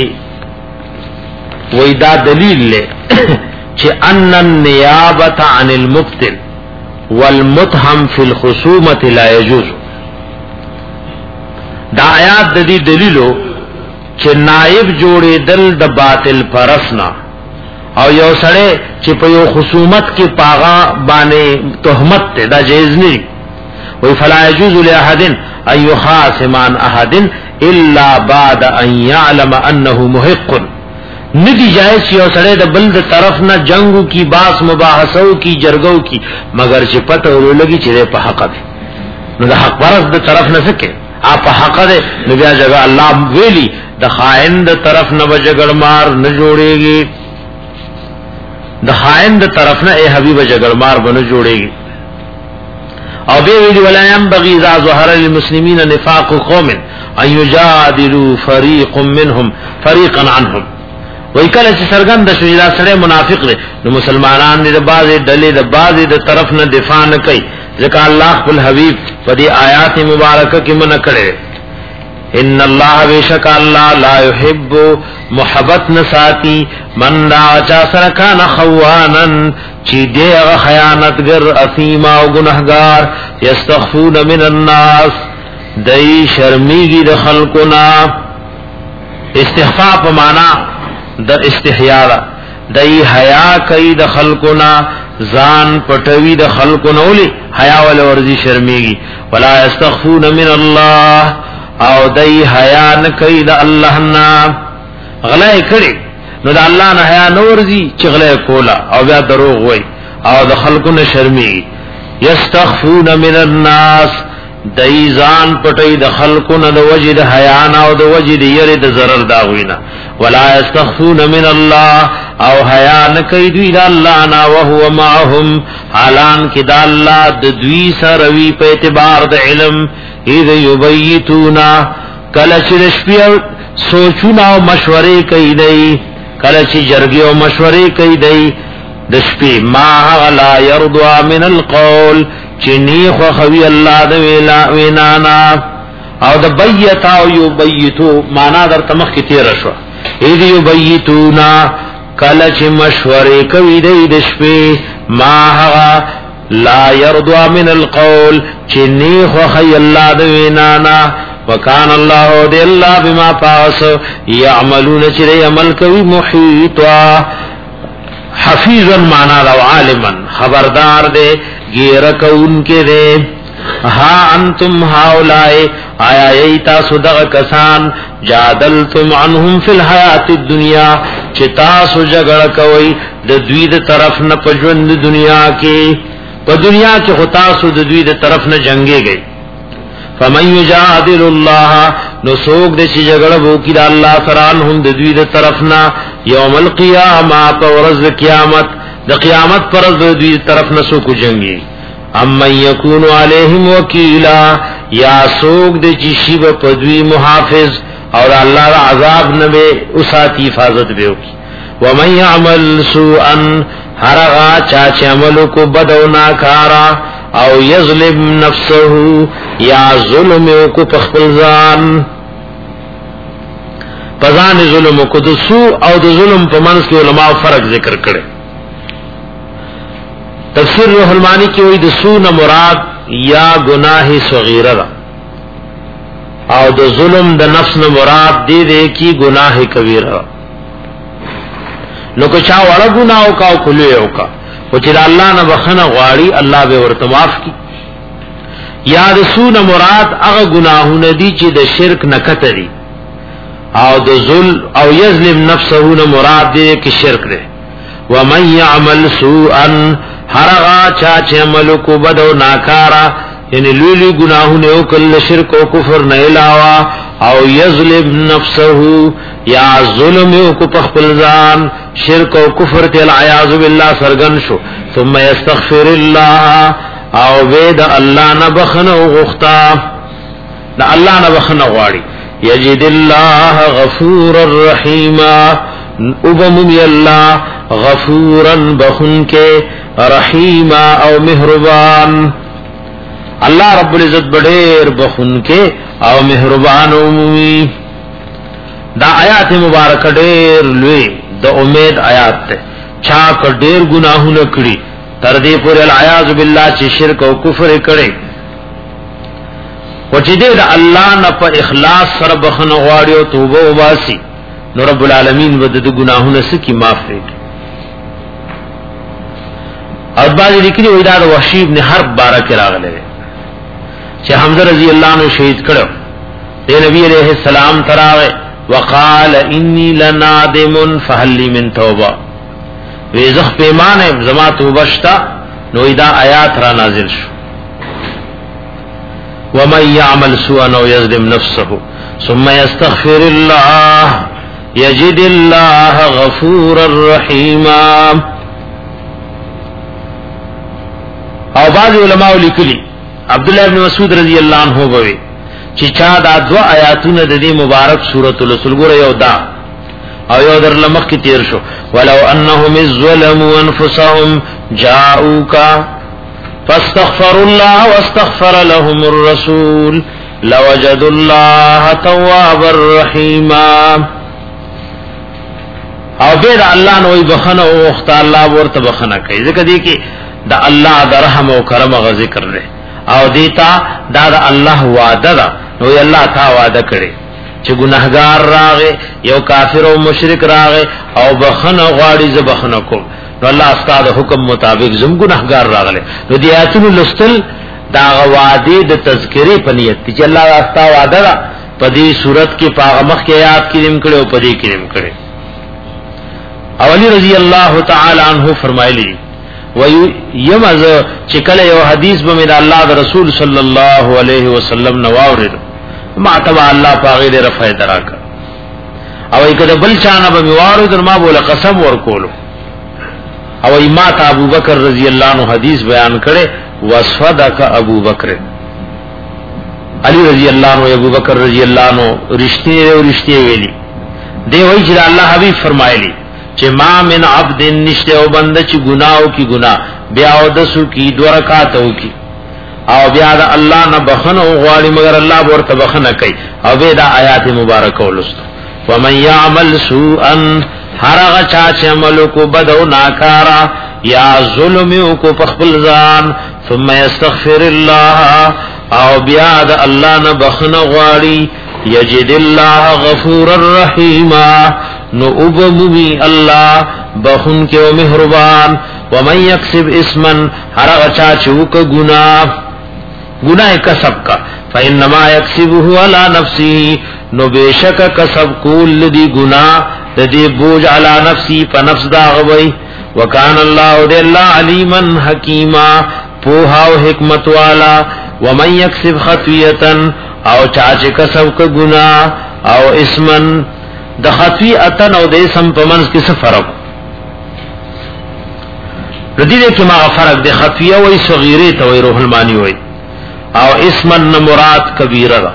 Speaker 2: وی دا دلیل لے چی ان النیابت عن المبتل والمتهم فی الخصومت لا يجوز دا آیات دی دلیلو چې نائب جوړې دل د باطل پرسنا او یو سره چې په یو خصومت کې پاغا باندې تهمت ته دا جایز نه وي فلا يجوز لاحد ان يخاصم عن احد الا بعد ان يعلم انه محق ندی جایز یو سره د بل د طرف نه جنگو کی باس مباحثو کی جرګو کی مگر چې پته ولګي چې په حق ده نو د حق پرس د طرف نه سکے آپ حق ده نو بیا جگہ الله ویلی د خائن د طرف نه وجګړ مار نه جوړيږي د خائن د طرف نه اے حبیب جګړ مار بنه جوړيږي او به ویلی ولایم بغي ذا ظهر للمسلمین نفاق قوم ان يجادلوا فريق منهم فريقا عنهم وای کله چې سرګند شوی دا سره منافق دي نو مسلمانان د بعضه ډلې د بعضه د طرف نه دفاع نه کوي ځکه الله خپل حبیب په دې آیات مبارکه کې منع کړي ان الله بیشک الله لا يحب محبت نساتی من دا چا سره کان خوانن چې دې خیانتګر اثیم او گنہگار یستخفون من الناس دای شرمیږي د خلقنا استخفاف معنا د استحیاء دای حیا کوي د خلقنا ځان پټوي د خلقنا ولي حیا ول ورزي شرمیږي ولا یستخفون من الله او دای حیا نه کوي د الله نه غلای کړي نو د الله نه حیا نورځي چې غلای کولا او بیا دروغ وای او د خلقنا شرمیږي یستخفون من الناس دای ځان پټي د خلقنا د وجد حیا نه او د وجد یری د zarar دا وینا ولا یستخفون من الله او حیا نه کوي دوی د الله نه او هو معهم حالان کې د الله د دوی سره وی په اعتبار د علم اذ یبیتونا کله چې شپه سوچونه او مشورې کوي دی کله چې جرګي او مشورې کوي دی د شپې ما لا يرضى من القول چنی خو خوی الله د ویلا وینانا او د بیت او یبیتو معنا در تمخ کی تیر شو اذ یبیتونا کله چې مشورې کوي دی د شپې ما لا يرضى من القول چنی خو خوی الله د وینانا وکان الله د الله بما پاس يعملون چې عمل کوي محیطا حفیظا معنا لو عالما خبردار دے گیر کون کے دے ہا انتم ہاولائے آیا ایتا صدق کسان جادلتم عنہم فی الحیات الدنیا چتا سو جگڑ کوئی د دوی د طرف نہ پجوند دنیا کے په دنیا کې خطا سو د دوی د طرف نه جنگے گئی فمن یجادل الله نو سوق د چې جګړه وو کې د الله سره هم د دوی د طرف نه یوم القیامت او ورځ قیامت د قیامت پر دوی طرف نسو کو جنگي اما یکون علیہم وکیلا یا سوک د چشیب پدوی محافظ اور اللہ عذاب نبی اساتی حفاظت بیو کی ومن یعمل سوءا ہرغا چاچ عملو کو بدو ناکارا او یظلم نفسه یا ظلم کو پخپلزان پزان ظلم کو د سوء او د ظلم په منځ کې علماء فرق ذکر کړي تفسیر روح المانی کی وی د سوء نه مراد یا گناہ صغیرہ دا او د ظلم د نفس نه مراد دی دی کی گناہ کبیرہ نو کو چا وړ گناہ او کا او کله او کا او چې الله نه بخنه غواړي الله به ورته معاف کی یا د سوء نه مراد هغه گناهونه دي چې د شرک نه کتري او د ظلم او یظلم نفسه نه مراد دی کی شرک ده ومن يعمل سوءا هرغا چا چې عمل کو بدو ناکارا یعنی لولی گناہونه او کل شرک او کفر نه علاوه او یظلم نفسه یا ظلم او کو خپل ځان شرک او کفر ته العیاذ بالله سرغن شو ثم یستغفر الله او وید الله نه بخنه غختا دا الله نه بخنه غواړي یجد الله غفور الرحیم وبمن الله غفورا بخن کے رحیما او مہربان اللہ رب العزت بڑیر بخن کے او مہربان عمومی دا آیات مبارک ډیر لوی دا امید آیات تے چاک ډیر گناہو نکڑی تردی پوری العیاذ باللہ چی شرک او کفر کڑی وچی دے دا اللہ نا پا اخلاص سر بخن غواڑی و توبہ و باسی نو رب العالمین ودد گناہو نسکی معاف دیکھ اور بعض لکھنی ویداد وحشی ابن حرب بارہ کے راغلے چھے حمزہ رضی اللہ عنہ شہید کرو دے نبی علیہ السلام تراغے وقال انی لنادم فحلی من توبہ ویزخ پیمان زما توبہ شتا نو ایدہ آیات را نازل شو ومن یعمل سوءا او یظلم نفسه ثم یستغفر اللہ یجد اللہ غفورا رحیما او بعض علماء لکلی عبداللہ ابن مسعود رضی اللہ عنہ بوی چی چا دا دو آیاتون دا دی مبارک سورۃ الرسول گورا یو دا او یو در لمخ کی تیر شو ولو انہم الظلموا انفسهم جاؤوکا فاستغفروا الله واستغفر لهم الرسول لوجدوا الله توابا رحیما او بید اللہ نوی بخنا او اختا اللہ بورت بخنا کئی ذکر دی کہ دا اللہ دا رحم و کرم غ ذکر رہے او دیتا دا دا اللہ وعدہ دا نوی اللہ تا وعدہ کرے چھ گناہگار راغے یو کافر و مشرک راغے او بخنا غاڑی ز بخنا کو نو اللہ استاد حکم مطابق زم گناہگار راغلے نو دی آیاتن لستل دا وعدی دا تذکری پنیت تی چھ اللہ استا وعدہ دا پدی صورت کی پاغمخ کی آیات کریم کرے و پدی کریم کرے اولی رضی اللہ تعالی عنہ فرمائی لی ویمز چکل یو حدیث بمید اللہ دا رسول صلی اللہ علیہ وسلم نواورد معتبع اللہ پاغیر رفع دراکا او ایک دا بل چانا بمیوارد ما بولا قسم ورکولو او ایمات ابو بکر رضی اللہ عنہ حدیث بیان کرے وصفدک ابو بکر علی رضی اللہ عنہ ابو بکر رضی اللہ عنہ رشتے و رشتے ویلی دے وی چلا اللہ حبیب فرمائے لی چه ما من عبد نشته او بنده چې ګناو کی ګنا بیا او دسو کی دو رکعاتو کی او بیا دا الله نه بخنه غواړي مگر الله ورته بخنه کوي او به دا آیات مبارکه ولست ومن يعمل سوءا هرغه چا چې عمل کو بدو ناکارا یا ظلم کو خپل ځان ثم يستغفر الله او بیا دا الله نه بخنه غواړي یجد الله غفور الرحیم نو ابوبی اللہ بخن کے و مہربان ومن یکسب اسما ہر اچا چوک گناہ گناہ کسب کا فانما یکسبه علی نفسه نو بیشک کسب کول دی گناہ دی بوجھ علی نفسی فنفس دا غوی وکان اللہ دی اللہ علیما حکیما پوہا و حکمت والا ومن یکسب خطویتا او چاچ کسب کا گناہ او اسمن د خطی اتن او د اسم په منځ کې څه فرق ردیده که ما فرق ده خفیه وی صغیره تا وی روح المانی وی او اسمن مراد کبیره دا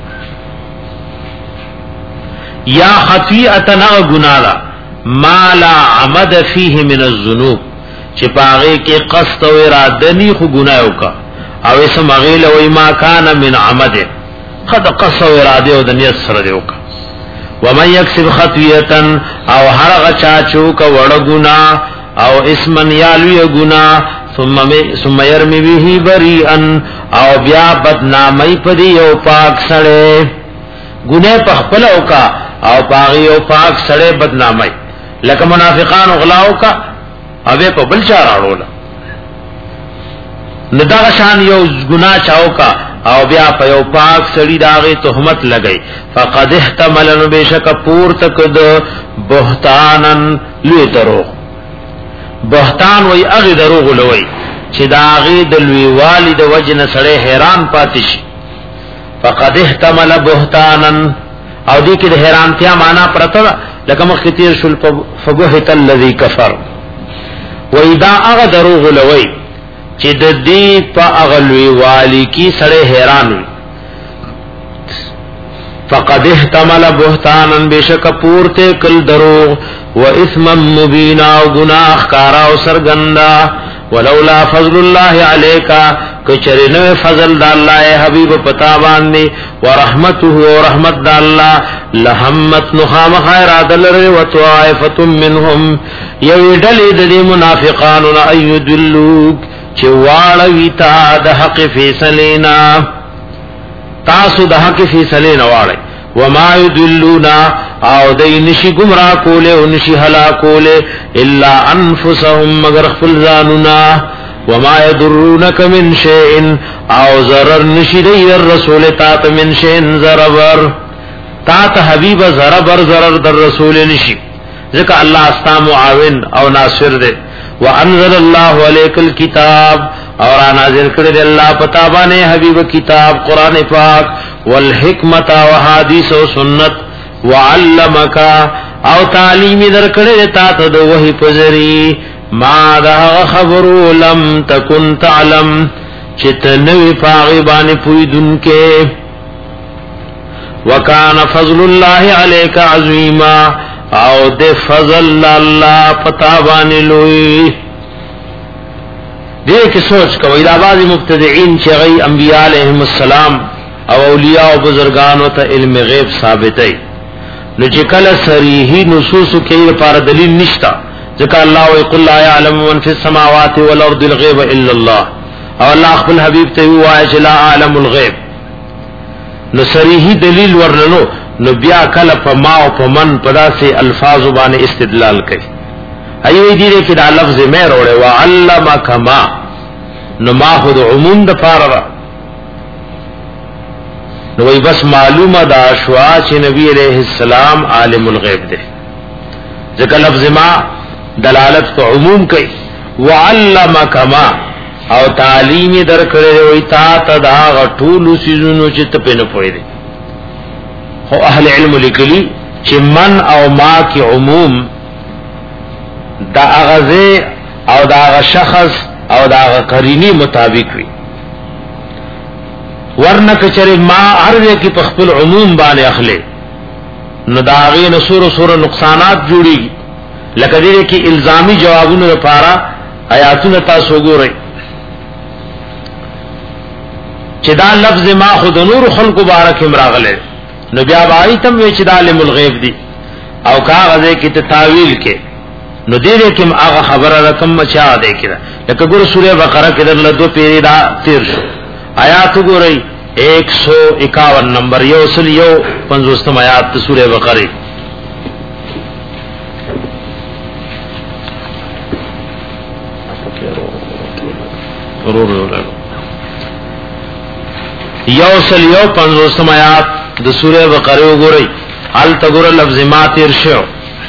Speaker 2: یا خفیعتنا گنالا ما لا عمد فیه من الذنوب چه پاغه که قصد و ارادنی خو گناہو کا او اسم اغیل وی ما کان من عمد خد قصد و اراده و دنیت سر دیو کا ومن یکسب خطویتا او هرغ چاچو کا وڑ گناہ او اسمن یالوی گناہ ثم یرمی بیہی بریئن او بیا بدنامی پدی او پاک سڑے گناہ پخپلو کا او پاغی او پاک سڑے بدنامی لکه منافقان غلاو کا اوے په بل چا راړولا ندا شان یو گناہ چاو کا او بیا په یو پاک سړی داغه تهمت لګئی فقد احتمل بشک پور تک د بهتانن لوی درو بهتان وای هغه دروغ لوی چې داغه د لوی والد وجن سړی حیران پاتش فقد احتمل بهتانن او دې کې د حیرانتیا معنا پرته لکه مخ کتیر شل فبهت الذی کفر وإذا اغه دروغ لوی چې د دې په اغلوی والی کی سړی حیران وي فقد احتمل بهتانا بشک پورته کل دروغ و اثم مبینا او گناہ کارا او سرګندا ولولا فضل الله علیک کچرنه فضل د الله حبیب پتا باندې ورحمته او رحمت د الله لهمت نخام خیر عدل و طائفه منهم یودل د منافقان ایدلوک چې واړوي تا د حق فیصلینا تاسو د حق فیصلینا واړی وما یدلونا او دای نشی گمراه کوله او نشی هلاکوله الا انفسهم مگر خپل ځانونا وما يضرونك من شيء او ضرر نشی دی الرسول تا من شيء ضرر تا ته حبیب ضرر ضرر در رسول نشی ځکه الله استا معاون او ناصر دی وانزل الله عليك الكتاب اور نازل کړی دی الله پتا باندې حبیب کتاب قران پاک والحکمت و حدیث و سنت وعلمک او تعلیم در کړی تا ته د وحی پزری ما دا خبر لم تکن تعلم چتنوی پاغی باندې پویدونکې وکانا فضل الله علیک عظیما او د فضل الله پتا باندې لوی دې کې سوچ کوي دا بعضی مبتدعين چې غي انبیاء علیهم السلام او اولیاء او بزرگان او ته علم غیب ثابتای نو چې کله صریحي نصوص کې لپاره دلیل نشتا ځکه الله ويقول لا يعلم من في السماوات والارض الغيب الا الله او الله خپل حبيب ته وایي چې لا اعلم الغيب نو صریحي دلیل ورنلو نو بیا کله په ما او په من پداسه الفاظ باندې استدلال کوي ایوې دې کې دا لفظ مې وروړي وعلمک ما نو ما خود عموم د پاره نو وی بس معلومه دا شوا چې نبی علیہ السلام عالم الغیب دی ځکه لفظ ما دلالت په عموم کوي وعلمک ما او تعلیم درکړې وي تا ته دا غټول سيزونو چې ته په نه پوي دي خو اهل علم لیکلي چې من او ما کې عموم دا اغازه او دا شخص او دا قرینی مطابق وي ورنه کچره ما هر وی کې په خپل عموم باندې اخلي نو دا غي نصور سور نقصانات جوړي لکه دې کې الزامي جوابونو لپاره آیاتونه تاسو وګورئ چې دا لفظ ما خود نور خلق مبارک امراغله نو بیا بای تم وی چې د عالم الغیب دی او کاغذ کې تاویل کې نو دې کې هغه خبره رقم چا ده کړه لکه ګور سوره بقره کې درل دو پیری دا تیر شو آیات ګورئ ایک سو اکاون نمبر یو سل یو پنځوستم آیات سوره بقره یو سل یو پنځوستم آیات د سوره بقره وګورئ ال تګور لفظ ما تیر شو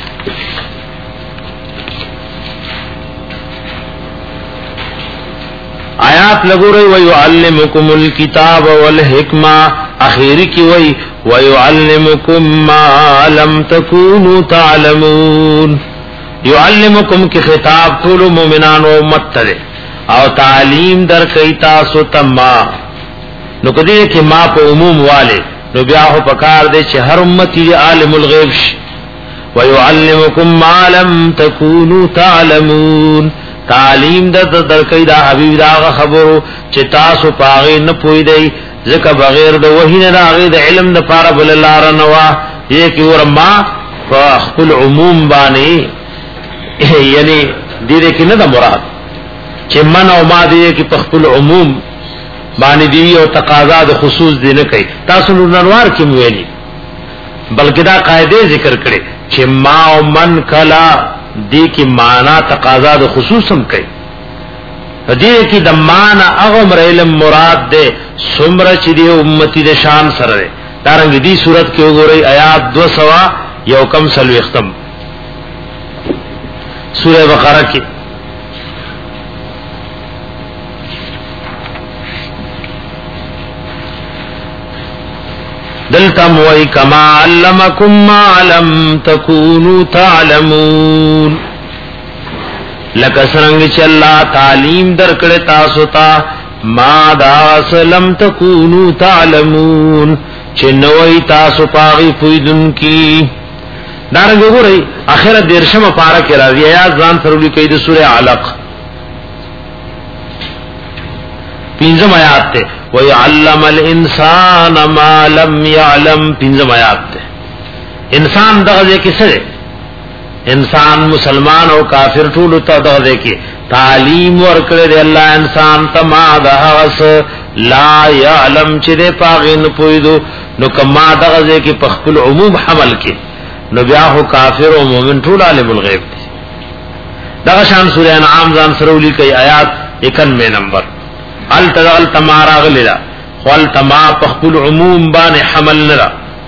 Speaker 2: آیات لګورئ ويعلمکم الکتاب والحکمه اخیری کی وای ويعلمکم ما لم تکونوا تعلمون یعلمکم کی خطاب طول مومنان و امت ترے او تعلیم در کئی تاسو تما نو کدی کہ ما په عموم والے نو بیا هو پکار دے چې هر امتی عالم الغیب شي ويعلمکم ما لم تکونوا تعلمون تعلیم در در کئی دا حبیب دا خبرو چې تاسو پاغه نه پوی دی ځکه بغیر د وحی نه راغی د علم د پاره بل لار نه وا یې کی ورما فخل عموم باندې یعنی دې کې نه د مراد چې من او ما دې کې پخپل عموم باندې دی او تقاضا د خصوص دی نه کوي تاسو نورنوار کې ویلي بلکې دا قاعده ذکر کړي چې ما او من کلا دی کې معنا تقاضا د خصوصم کوي دې کې د معنا هغه علم مراد ده سمره چې دی امتی د شان سره دا رنګ دي صورت کې وګورئ آیات دو سو یو کم سلو ختم سورہ بقرہ کې دلتم وی کما علمکم ما لم تکونوا تعلمون لکه څنګه چې الله تعلیم درکړه تاسو ته ما دا سلام تکونوا تعلمون چې نوې تاسو پاغي پویدون کی دارنګ وګورئ اخره دیرشمه پارا کې راځي یا ځان سره لیکي د سوره علق پنځم آیات ته وَيَعَلَّمَ الْإِنسَانَ مَا لَمْ يَعْلَمْ پنځم آیات ته انسان دغه کې څه انسان مسلمان او کافر ټول ته دغه کې تعلیم ورکړي دی الله انسان ته ما دغه لا يعلم چې د پاغین پویدو نو کما دغه کې په خپل عموم حمل کې نو بیا هو کافر او مؤمن ټول عالم الغیب دي دغه شان سورہ انعام ځان سره لیکي آیات اکانوے نمبر ال تغل تمارا غللا خل تما پخپل عموم بان حمل نرا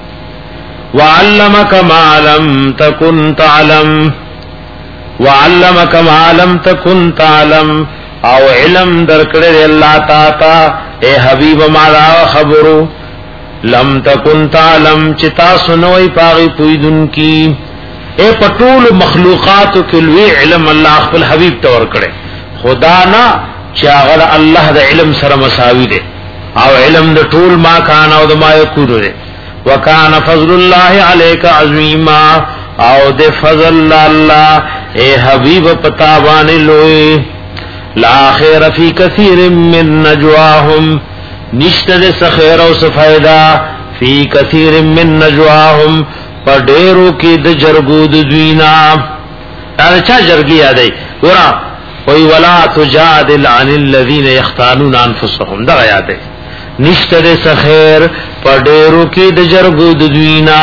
Speaker 2: وعلمك ما لم تكن تعلم وعلمك ما لم تكن تعلم او علم درکړه الله تعالی اے حبیب ما خبرو لم تكن تعلم چتا سنوي پاغي پویدن کی اے پټول مخلوقات کلوی علم الله خپل حبیب تور کړه خدا نا چاغل الله د علم سره مساوي دي او علم د ټول ما کان او د ما یکون دي وکانه فضل الله عليك عظیما او د فضل الله اے حبیب پتا باندې لوی لا خیر فی کثیر من نجواهم نشتر سخیر او سفیدا فی کثیر من نجواهم پډیرو کې د جرګو د دوینا دا چا جرګي یادای ورا وی ولا تجادل عن الذين يختانون انفسهم دا آیات ہے نشتر سخیر پډیرو کې د جرګو د دوینا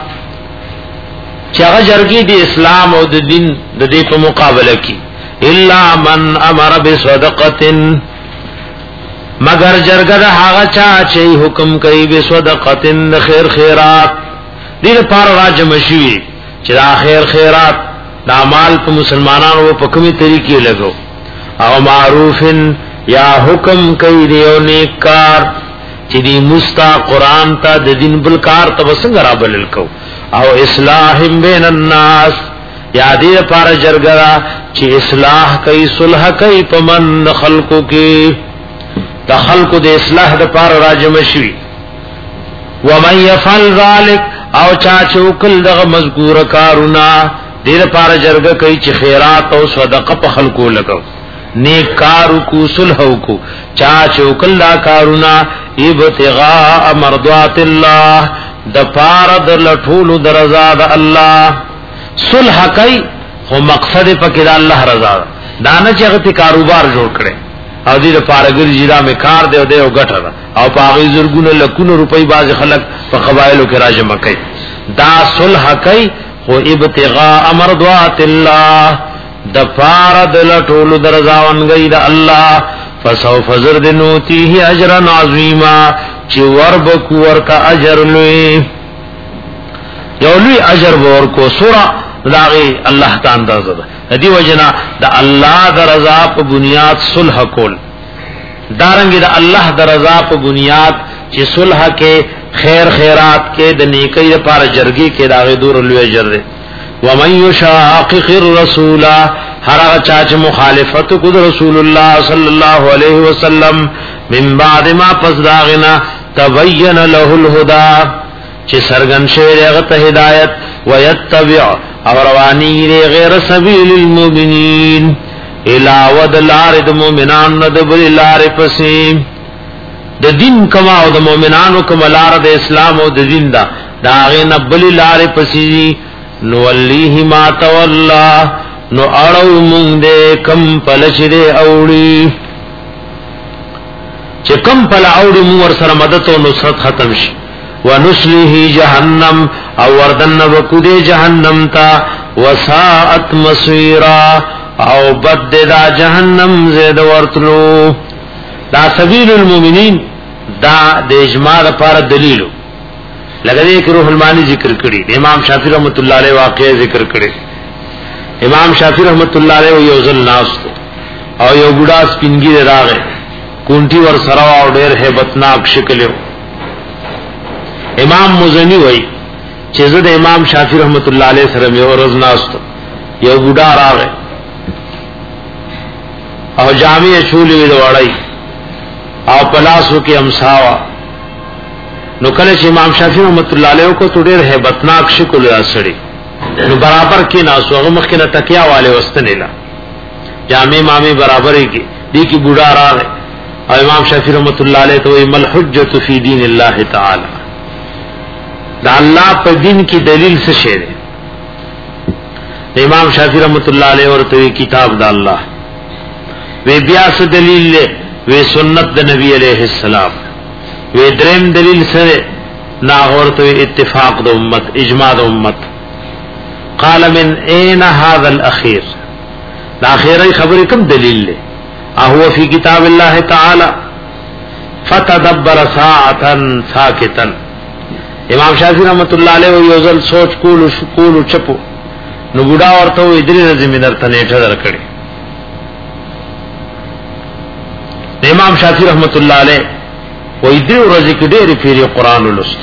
Speaker 2: چا جرګي د اسلام او د دین د دې په مقابله کې الا من امر بصدقه مگر جرګه د هغه چا چې حکم کوي بصدقه خیر خیرات دې پر راجم شي چې خیر خیرات دا مال په مسلمانانو په کومي طریقې لګو او معروفن یا حکم کوي دیو نیک کار چې دی مستا قران ته د دین بل کار ته وسنګ را بلل کو او اصلاح بین الناس یا دې پر جرګرا چې اصلاح کوي صلح کوي په من خلقو کې د خلقو د اصلاح د پر راجم شي ومن يفعل ذلك او چا چوکل دغه مذکور کارونه دیر پار جرګه کوي چې خیرات او صدقه په خلکو لګو نیک کارو کو صلح کو چا چوکل لا کارونا ابتغاء مرضات الله د پار د لټول درزا د الله صلح کوي خو مقصد پکې د الله رضا دانه چې هغه کاروبار جوړ کړي او دې لپاره ګرځي دا مې کار دی او دی او ګټه او په هغه زرګونه لکونه روپۍ باز خلک په قبایلو کې راجمع کوي دا صلح کوي خو ابتغاء مرضات الله د فارد لټول درځاون گئی د الله فسوف زرد نوتیه اجرا عظیما چې ورب کو ورکا اجر لوی یو لوی اجر ورکو سورہ داغي الله تعالی اندازه ده دی وجنا د الله د رضا په بنیاد صلح کول دارنګ د الله د رضا په بنیاد چې صلح کې خیر خیرات کې د نیکی لپاره جرګي کې داغه دور لوی اجر ده ومن يشاقق الرسول هر هغه چا چې مخالفت کو رسول الله صلی الله علیه وسلم من بعد ما پس داغنا تبین له الهدى چې سرګن شوی هغه ته هدایت ويتبع او رواني غیر سبیل المؤمنین الاود لارد مومنان ندبل لار پسیم د دین کما او د مومنانو کما لار د اسلام او د دین دا داغه نبل لار پسی نو ولیه ما تولا نو اړو مونږ دې کم پلش دې اوړي چې کم پل اوړي مو ور سره مدد او نصرت ختم شي ونسلیه جهنم او وردن وکده جهنم تا وساعت مصيرا او بد دا جهنم زید ورتلو دا سبیل المؤمنین دا د اجماع لپاره دلیل لګدې کې روح المانی ذکر کړي امام شافعی رحمت الله علیه واقعي ذکر کړي امام شافعی رحمت الله علیه یو ځل ناس او یو بوډا سپینګی راغې کونټي ور سره او ډېر hebatnak شکل امام مزنی وای چې زه د امام شافعی رحمت الله علیه سره یو ورځ ناس یو بوډا راغې او جامع چولې وړای او پلاسو کې امساوا نو کله چې امام شافعی رحمت الله علیه کو ډېر hebatnak شکل راسړي نو برابر کې ناسو هغه مخ کې نه تکیا والے واستنیلا جامع مامي برابرې کې دې کې بوډا راغې او امام شافعی رحمت الله علیه ته مل حجت فی دین الله تعالی دا الله په دین کې دلیل څه شی دی امام شافعی رحمت الله علیه ورته کتاب د الله وی بیا څه دلیل له وی سنت د نبی علیہ السلام وی دریم دلیل سره نا ورته اتفاق د امت اجماع د امت قال من اين هذا الاخير دا اخیری خبر کوم دلیل له هو فی کتاب الله تعالی فتدبر ساعتا ساکتا امام شافعی رحمت الله علیه یو ځل سوچ کول شکول چپو نو بوډا ورته وې درې زمیندار ته نیټه درکړي امام شافعی رحمت الله علیه وې درې ورځې کې ډېر پیری قران ولست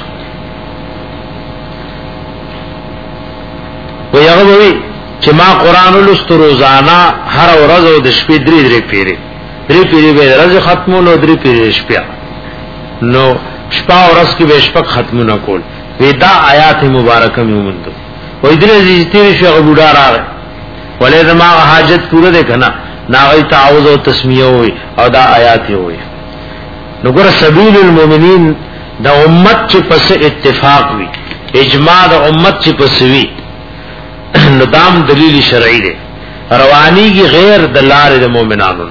Speaker 2: وې هغه وې چې ما قران ولست روزانه هر ورځ او د شپې درې درې پیری درې پیری به ورځ ختمولو درې پیری شپه نو شپه ورځ کې به شپه ختمونه کول ودا آیات مبارکه مومند وې درې دې شو بوډا راغ ولې زما حاجت پوره ده کنه ناغی تعوذ او تسمیه وي او دا آیات وي نو ګور سبیل المؤمنین د امت چې پس اتفاق وي اجماع د امت چې پس وي نو دام دلیل شرعی دی روانی کی غیر دلار د مؤمنانو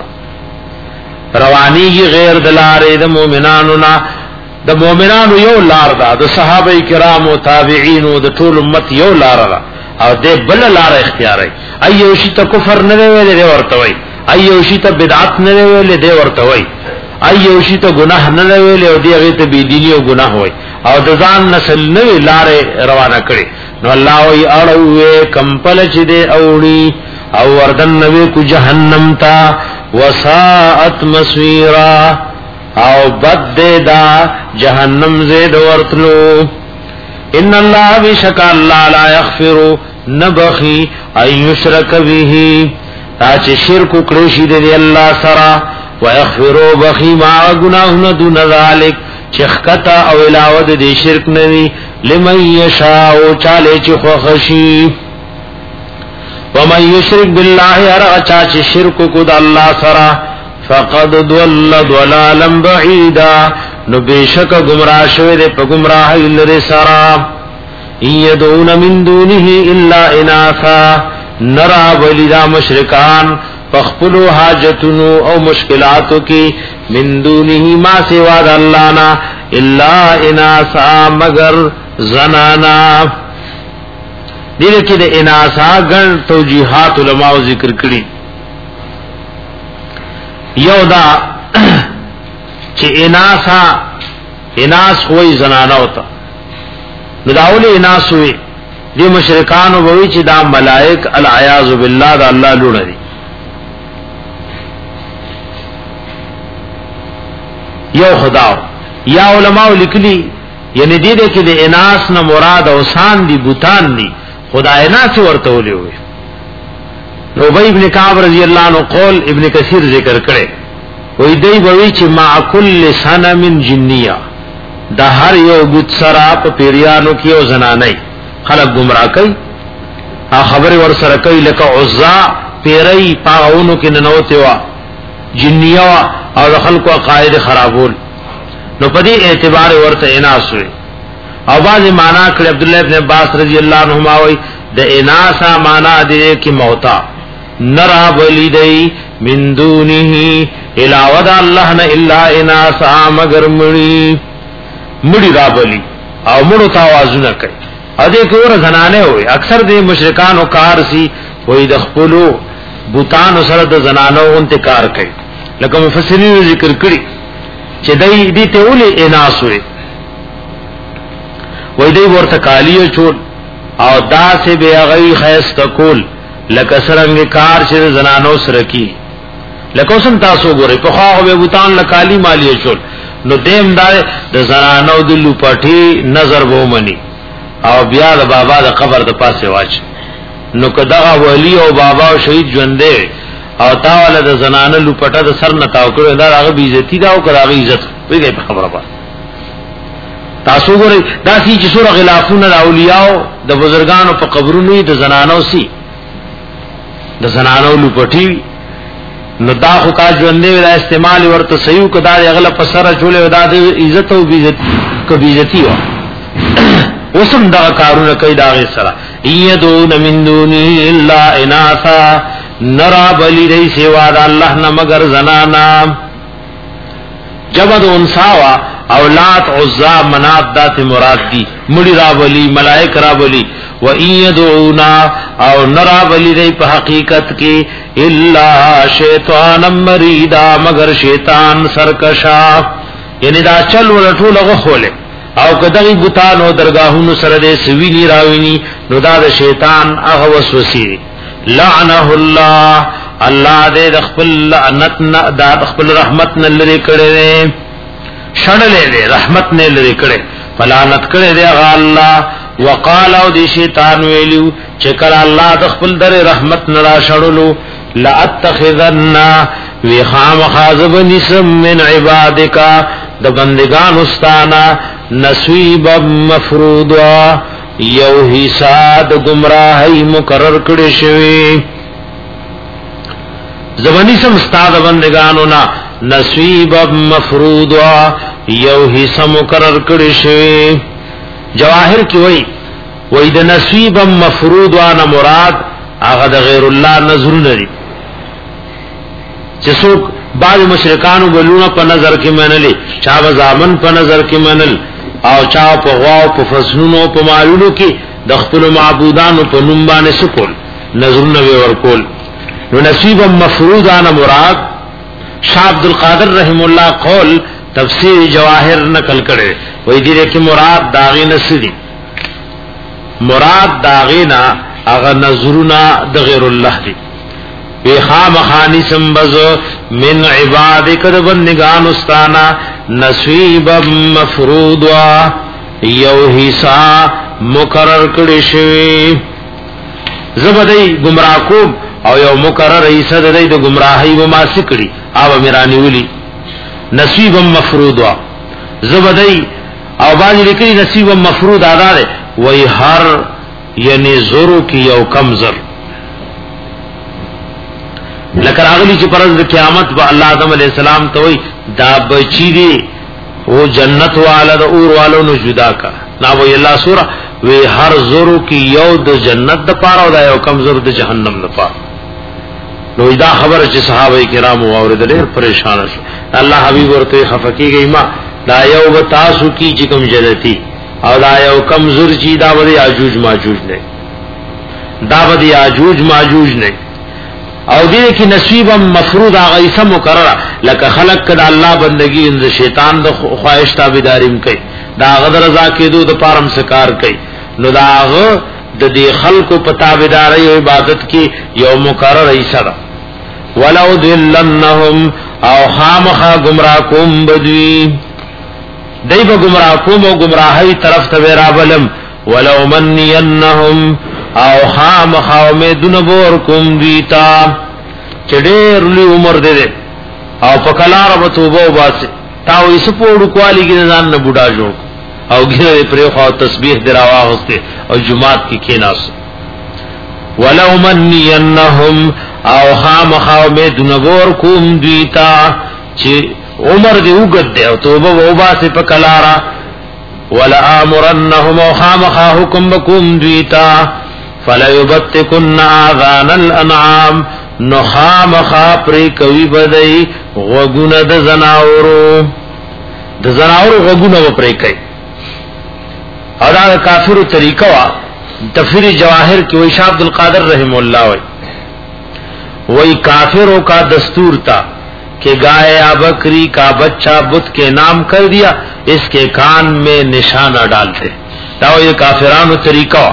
Speaker 2: روانی کی غیر دلار د مؤمنانو د مؤمنانو یو لار دا د صحابه کرام او تابعین او د ټول امت یو لار دا او د بل لار اختیاري ايو شي ته کفر نه ویل دی ورته وای ايو شي ته بدعت نه ویل دی ورته وای ايو شي ته ګناه نه ویل او دی هغه ته بی دیني او ګناه وای او د ځان نسل نه لار روانه کړي نو الله وی اړو کمپل چې دی اوړي او وردن نوې کو جهنم تا وساعت مسویرا او بد دا جهنم زید ورتلو ان الله بشک الله لا یغفر نبخي اي يشرك به اچ شرک کړي شي دی الله سره ويغفر بخي ما غناهن دون ذلك چخکتا او علاوه د شرک نوي لمن يشاء چاله چ خوشي ومن يشرك بالله ارغ چا شرک کو د الله سره فقد ضل ضلالا بعيدا نو بشک گمراه شوی دے په گمراهی لري سرا يدعون من دونه الا اناثا نرا ولدا مشرکان فخپلو حاجتونو او مشکلاتو کی من دونه ما سوا د الله نا الا اناثا مگر زنانا دغه کې د اناثا ګڼ توجیهات علماء ذکر کړي یو دا چې اناسا اناس کوئی زنانه ہوتا نو داول اناس وي دي مشرکان وبوي چې دا ملائک العیاذ بالله دا الله لونه دي یو خدا یا علماء لیکلي یعنی دې دې کې د اناس نه مراد اوسان دي بوتان دي خدای نه څه ورته ولي. نو ابی ابن کعب رضی اللہ عنہ قول ابن کثیر ذکر کرے وی دی بوی چی مع کل سنم جنیہ دا ہر یو بت سرا پا پیریانو کی او زنانی خلق گمراہ کئی خبر ورسر کئی لکا عزا پیری پاغونو کی ننوتی وا جنیہ وا او دا خلقو قائد خرابول نو پا دی اعتبار ورط اناس ہوئی او بعض مانا کلی عبداللہ ابن عباس رضی اللہ عنہما ہوئی دا اناسا مانا دے کی موتا نرا بلی دی من دونه علاوہ دا اللہ نا الا اناسا مگر مڑی مڑی را بلی او مڑو تاوازو نکئی او دے کور زنانے ہوئی اکثر دے مشرکانو کار سی وی دخپلو بوتانو سرد زنانو انتکار کئی لکہ مفسرین ذکر کری چی دی دی تیولی اناس ہوئی وی دی ورتکالیو چول او دا سے بے اغی خیست کول لکه سرنګ کار چې زنانو سره کی لکه اوسم تاسو ګورئ په خواغه به بوتان لکالی مالی شول نو دیم دار د زنانو د لوپټي نظر وو منی او بیا د بابا د قبر د پاسه واچ نو کدا ولی او بابا او شهید ژوندې او تاواله د زنانو لوپټه د سر نه تاو کړو دا هغه بی عزتی دا او کراغه عزت ویږي په خبره پات تاسو ګورئ دا چې څوره غلافونه د اولیاء د بزرګانو په قبرونو د زنانو سي د زنانو لوپټي نو دا خو کا ژوندې ولا استعمال ورته صحیح کدا غل په سره چولې ودا د عزت او عزت کبي عزتي وا وسم دا کارونه کوي دا غي سره يدون من دوني الا اناسا نرا بلی دی سوا دا الله نه مگر زنانا جبد انساوا اولاد عزا منات دات مراد دی مڑی را بلی ملائک را بلی و ایدعونا او نرا بلی دی پا حقیقت کی الا شیطان مریدا مگر شیطان سرکشا یعنی دا چل ولٹو لغو خولے او کدغی بوتانو درگاہونو سرد سوینی راوینی نو دا دا شیطان اغوس وسی لعنه اللہ اللہ دے دخپل لعنتنا دا دخپل رحمتنا لری کڑے شڑلے دے رحمت نے لری کڑے فلانت کڑے دے اغا اللہ وقال او دی شیطان ویلیو چکر اللہ دخپل در رحمت نرا شڑلو لاتخذن وی خام خازب نسم من عبادکا دا بندگان استانا نصیبا مفروضا یو حصہ دا گمراہی مقرر کڑے شوی زبانی سم استاد بندگانونا نصیبا مفروضا یو حصہ مقرر کڑے شوی جواہر کی وئی وئی دا نصیبا مفروضا نا مراد آغا دا غیر اللہ نظر نری چسوک بعض مشرکانو بلونا پا نظر کی منلی چاہ زامن پا نظر کی منل او چاہ پا غواو پا فسنونو پا معلونو کی دخپل معبودانو پا نمبان سکول نظر نوی ورکول نو نصیبا مفروضانا مراد شاہ عبدالقادر رحم اللہ قول تفسیر جواہر نقل کرے وہی دیرے کہ مراد داغی نسلی مراد داغینا اغا نظرنا دغیر اللہ دی وی خام خانی سنبز من عبادک دبندگان استانا نصیبا مفروضا یو حصہ مقرر کڑشوی زبدی گمراہ کوم او یو مقرر حصہ دی دو گمراہی وما سکڑی آو میرانی ولی نصیبا مفروضا زبدی او بازی لکلی نصیبا مفروض آدھا دے وی ہر یعنی زرو کی یو کم زر لکر آگلی چی پرز قیامت با اللہ آدم علیہ السلام توئی دا بچی دی وہ جنت والا دا اور والو نو جدا کا نا وی اللہ سورہ وی ہر زرو کی یو دا جنت دا پارا دا یو کم زر دا جہنم دا پارا نو دا خبر چی صحابہ کرام وارد لیر پریشان شو اللہ حبیب ورطوی خفقی گئی ما دا یو بتاسو کی چی کم جنتی او دا یو کم زر چی دا بدی آجوج ماجوج نہیں دا بدی آجوج ماجوج نہیں او دې کې نصیبا مفروض هغه اسم مقرره لکه خلق کړه الله بندگی ان شیطان د خواهش تابعداریم کوي دا غد رضا کېدو د پارم سکار کوي نو دا هغه د دې خلقو په تابعداري او عبادت کې یو مقرره ایسره ولو دلنهم او خامخا گمراه کوم بدوی دای په گمراه کوم او گمراهی طرف ته رابلم ولو منینهم او خام خاومه دنبور کوم دیتا چډیر لوی عمر دې او په کلار به توبه واسه تاو یې سپوړو کوالی کې ځان نه بوډا جوړ او ګره پرې خو تسبیح دراوا هسته او جمعات کې کېناس ولو منینهم او خام خاومه دنبور کوم دیتا چې عمر دې وګد او توبه وباسه په کلارا ولا امرنهم خامخا حکم بكم دیتا فلا يبتكن اذان الانعام نخامخا پری کوي بدای غوګونه د زناورو د زناورو غوګونه و پری کوي ادا کافرو طریقہ وا تفسیر جواهر کې وای شاه عبد القادر رحم الله وای وای کافروں کا دستور تھا کہ گائے یا بکری کا بچہ بت کے نام کر دیا اس کے کان میں نشانہ ڈالتے تاو یہ کافرانو طریقہ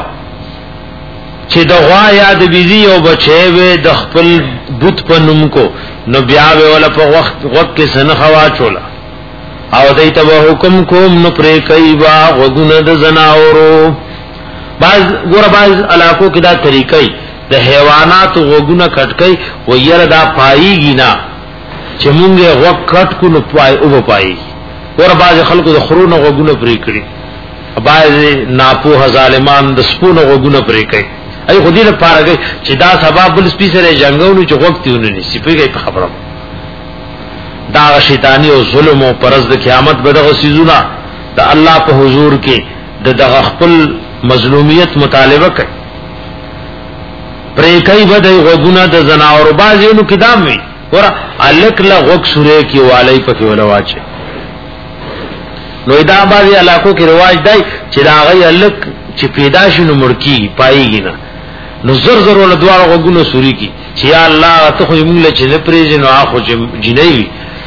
Speaker 2: چې د غوا یا د بیزی او بچي و د خپل بت په نوم کو نو بیا ولا په وخت وخت کې سن خوا چولا او دای ته حکم کوم نو پرې کوي وا وګونه د زناورو باز ګور باز علاقو کې دا طریقې د حیوانات وګونه کټکې و ير دا پایيږي نه چې مونږه وخت کټ کو نو پای او پای ور باز خلکو د خرونه وګونه پرې کړی باز ناپوه ظالمان د سپونه وګونه پرې کوي ای خودی له پارګي چې دا سبب بل سپیسره جنگونو چې وختونه نشي پیږي په خبره دا شیطانی او ظلم او پرز د قیامت به دغه سيزونه د الله په حضور کې د دغه خپل مظلومیت مطالبه کوي پرې کوي به د غوګونه د زناور بازینو کدام وي ور الک لا غوک سوره کې والی پکې ولواچه نو دا بازي علاقو کې رواج دی چې دا غي الک چې پیدا شنو مړکی پایږي نه نو زر زر ول دوار غوګونو سوري کی چې یا الله ته خو موږ له چې پرېز نو اخو جنې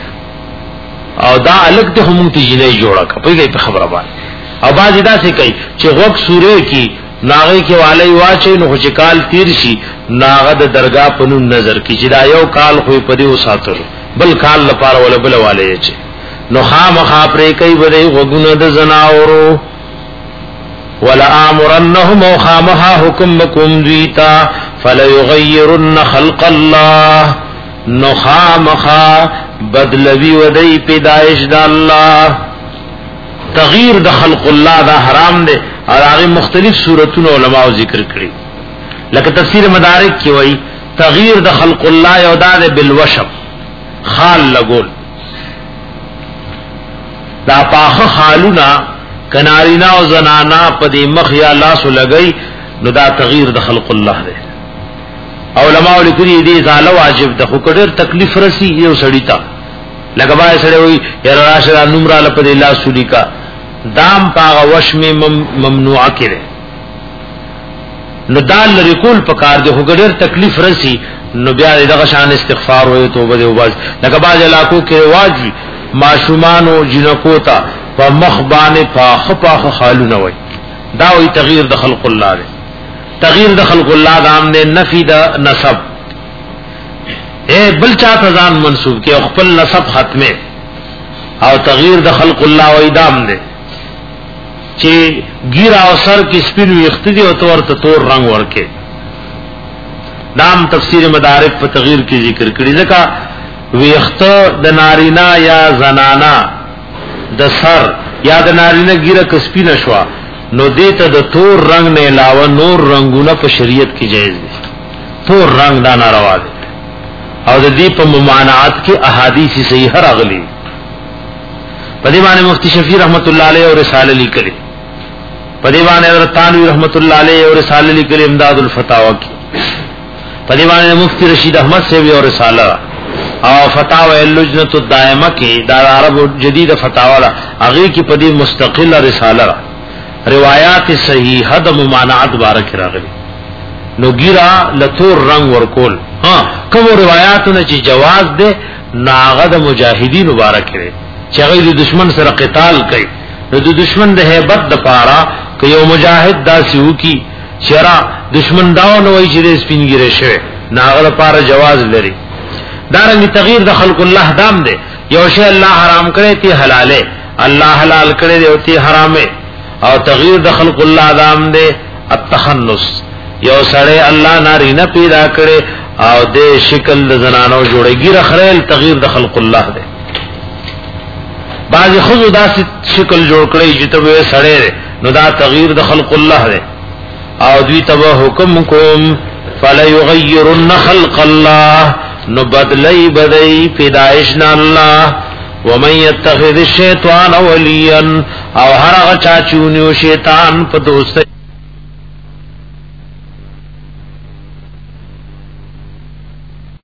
Speaker 2: او دا الګ ته موږ ته جنې جوړه کپې په خبره باندې او باز دا څه کوي چې غوګ سورې کی ناغه کې والي واچي نو چې کال تیر شي ناغه د درگاه په نوم نظر کی چې دا یو کال خو په دې وساتل بل کال لپاره ول بل والي چې نو خامخا پرې کوي بده غوګونو د زناورو ولا امرنهم خامها حکم بكم ذیتا فلا يغيرن خلق الله نخامخا بدلوی ودی پیدائش د الله تغییر د خلق الله دا حرام دی او هغه مختلف صورتونو علماء ذکر کړی لکه تفسیر مدارک کې وایي تغییر د خلق الله یو دا بالوشم خال لګول دا پاخه خالونا کنارینا او زنانا پدې مخ یا لاس لګئی نو دا تغییر د خلق الله دی علماء لیکلي دي زاله واجب د خو کډر تکلیف رسی یو سړی تا لګبای سره وي یا راشه نمره لپاره لاس لیکا دام پاغه وشم ممنوع کړي نو دال لري کول پکار دی خو کډر تکلیف رسی نو بیا دغه شان استغفار وي توبه دی وباز لګبای علاقو کې واجب معشومان او جنکو تا په مخ باندې پاخ پاخ خالونه وي دا وی تغییر د خلق الله دی تغییر د خلق الله د عام نه نفي د نسب اے بل چا ځان منسوب کې خپل نسب ختمه او تغییر د خلق الله و ادام دی چې ګیر او سر کې سپینو اختدي او تور ته تور رنگ ورکه نام تفسیر مدارک په تغییر کې ذکر کړی ځکه ویخته د نارینا یا زنانا د سر یا د نارینه ګیره کسپی نشوا نو دیته د تور رنگ نه علاوه نور رنگونه په شریعت کې جایز دي تور رنگ دا ناروا دي او د دې په ممانعات کې احادیث صحیح راغلي په دې باندې مفتی شفیع رحمت الله علیه او رساله لیکلي په دې باندې حضرت تانوی رحمت الله علیه او رساله لیکلي امداد الفتاوا کې په دې باندې مفتی رشید احمد سیوی او رساله او فتاوی اللجنة الدائمه کې دا عرب جدید فتاوا را هغه کې په دې مستقله رساله را روایات صحیحه د ممانعت بارک راغلي نو ګیرا لتور رنگ ورکول ها کوم روایتونه چې جواز ده ناغه د مجاهدین مبارک لري چې هغه د دشمن سره قتال کوي نو د دشمن د hebat د پاره که یو مجاهد داسیو کی شرع دشمن داو نو وی چې سپینګره شوی ناغه لپاره جواز لري دارنګ تغییر د خلق الله دام ده یو شی الله حرام کړی تی حلاله الله حلال کړی دی او تی حرامه او تغییر د خلق الله دام ده التخنس یو سړی الله نارینه پیدا کړي او د شکل د زنانو جوړیږي رخرل تغییر د خلق الله دی بعض خود داسې شکل جوړ کړي چې ته به سړی نو دا تغییر د خلق الله دی او دوی تبه حکم کوم فلا یغیرن خلق الله نو بدلی بدی پیدائشنا الله ومن يتخذ الشیطان ولیا او هر هغه چا چونیو شیطان په دوست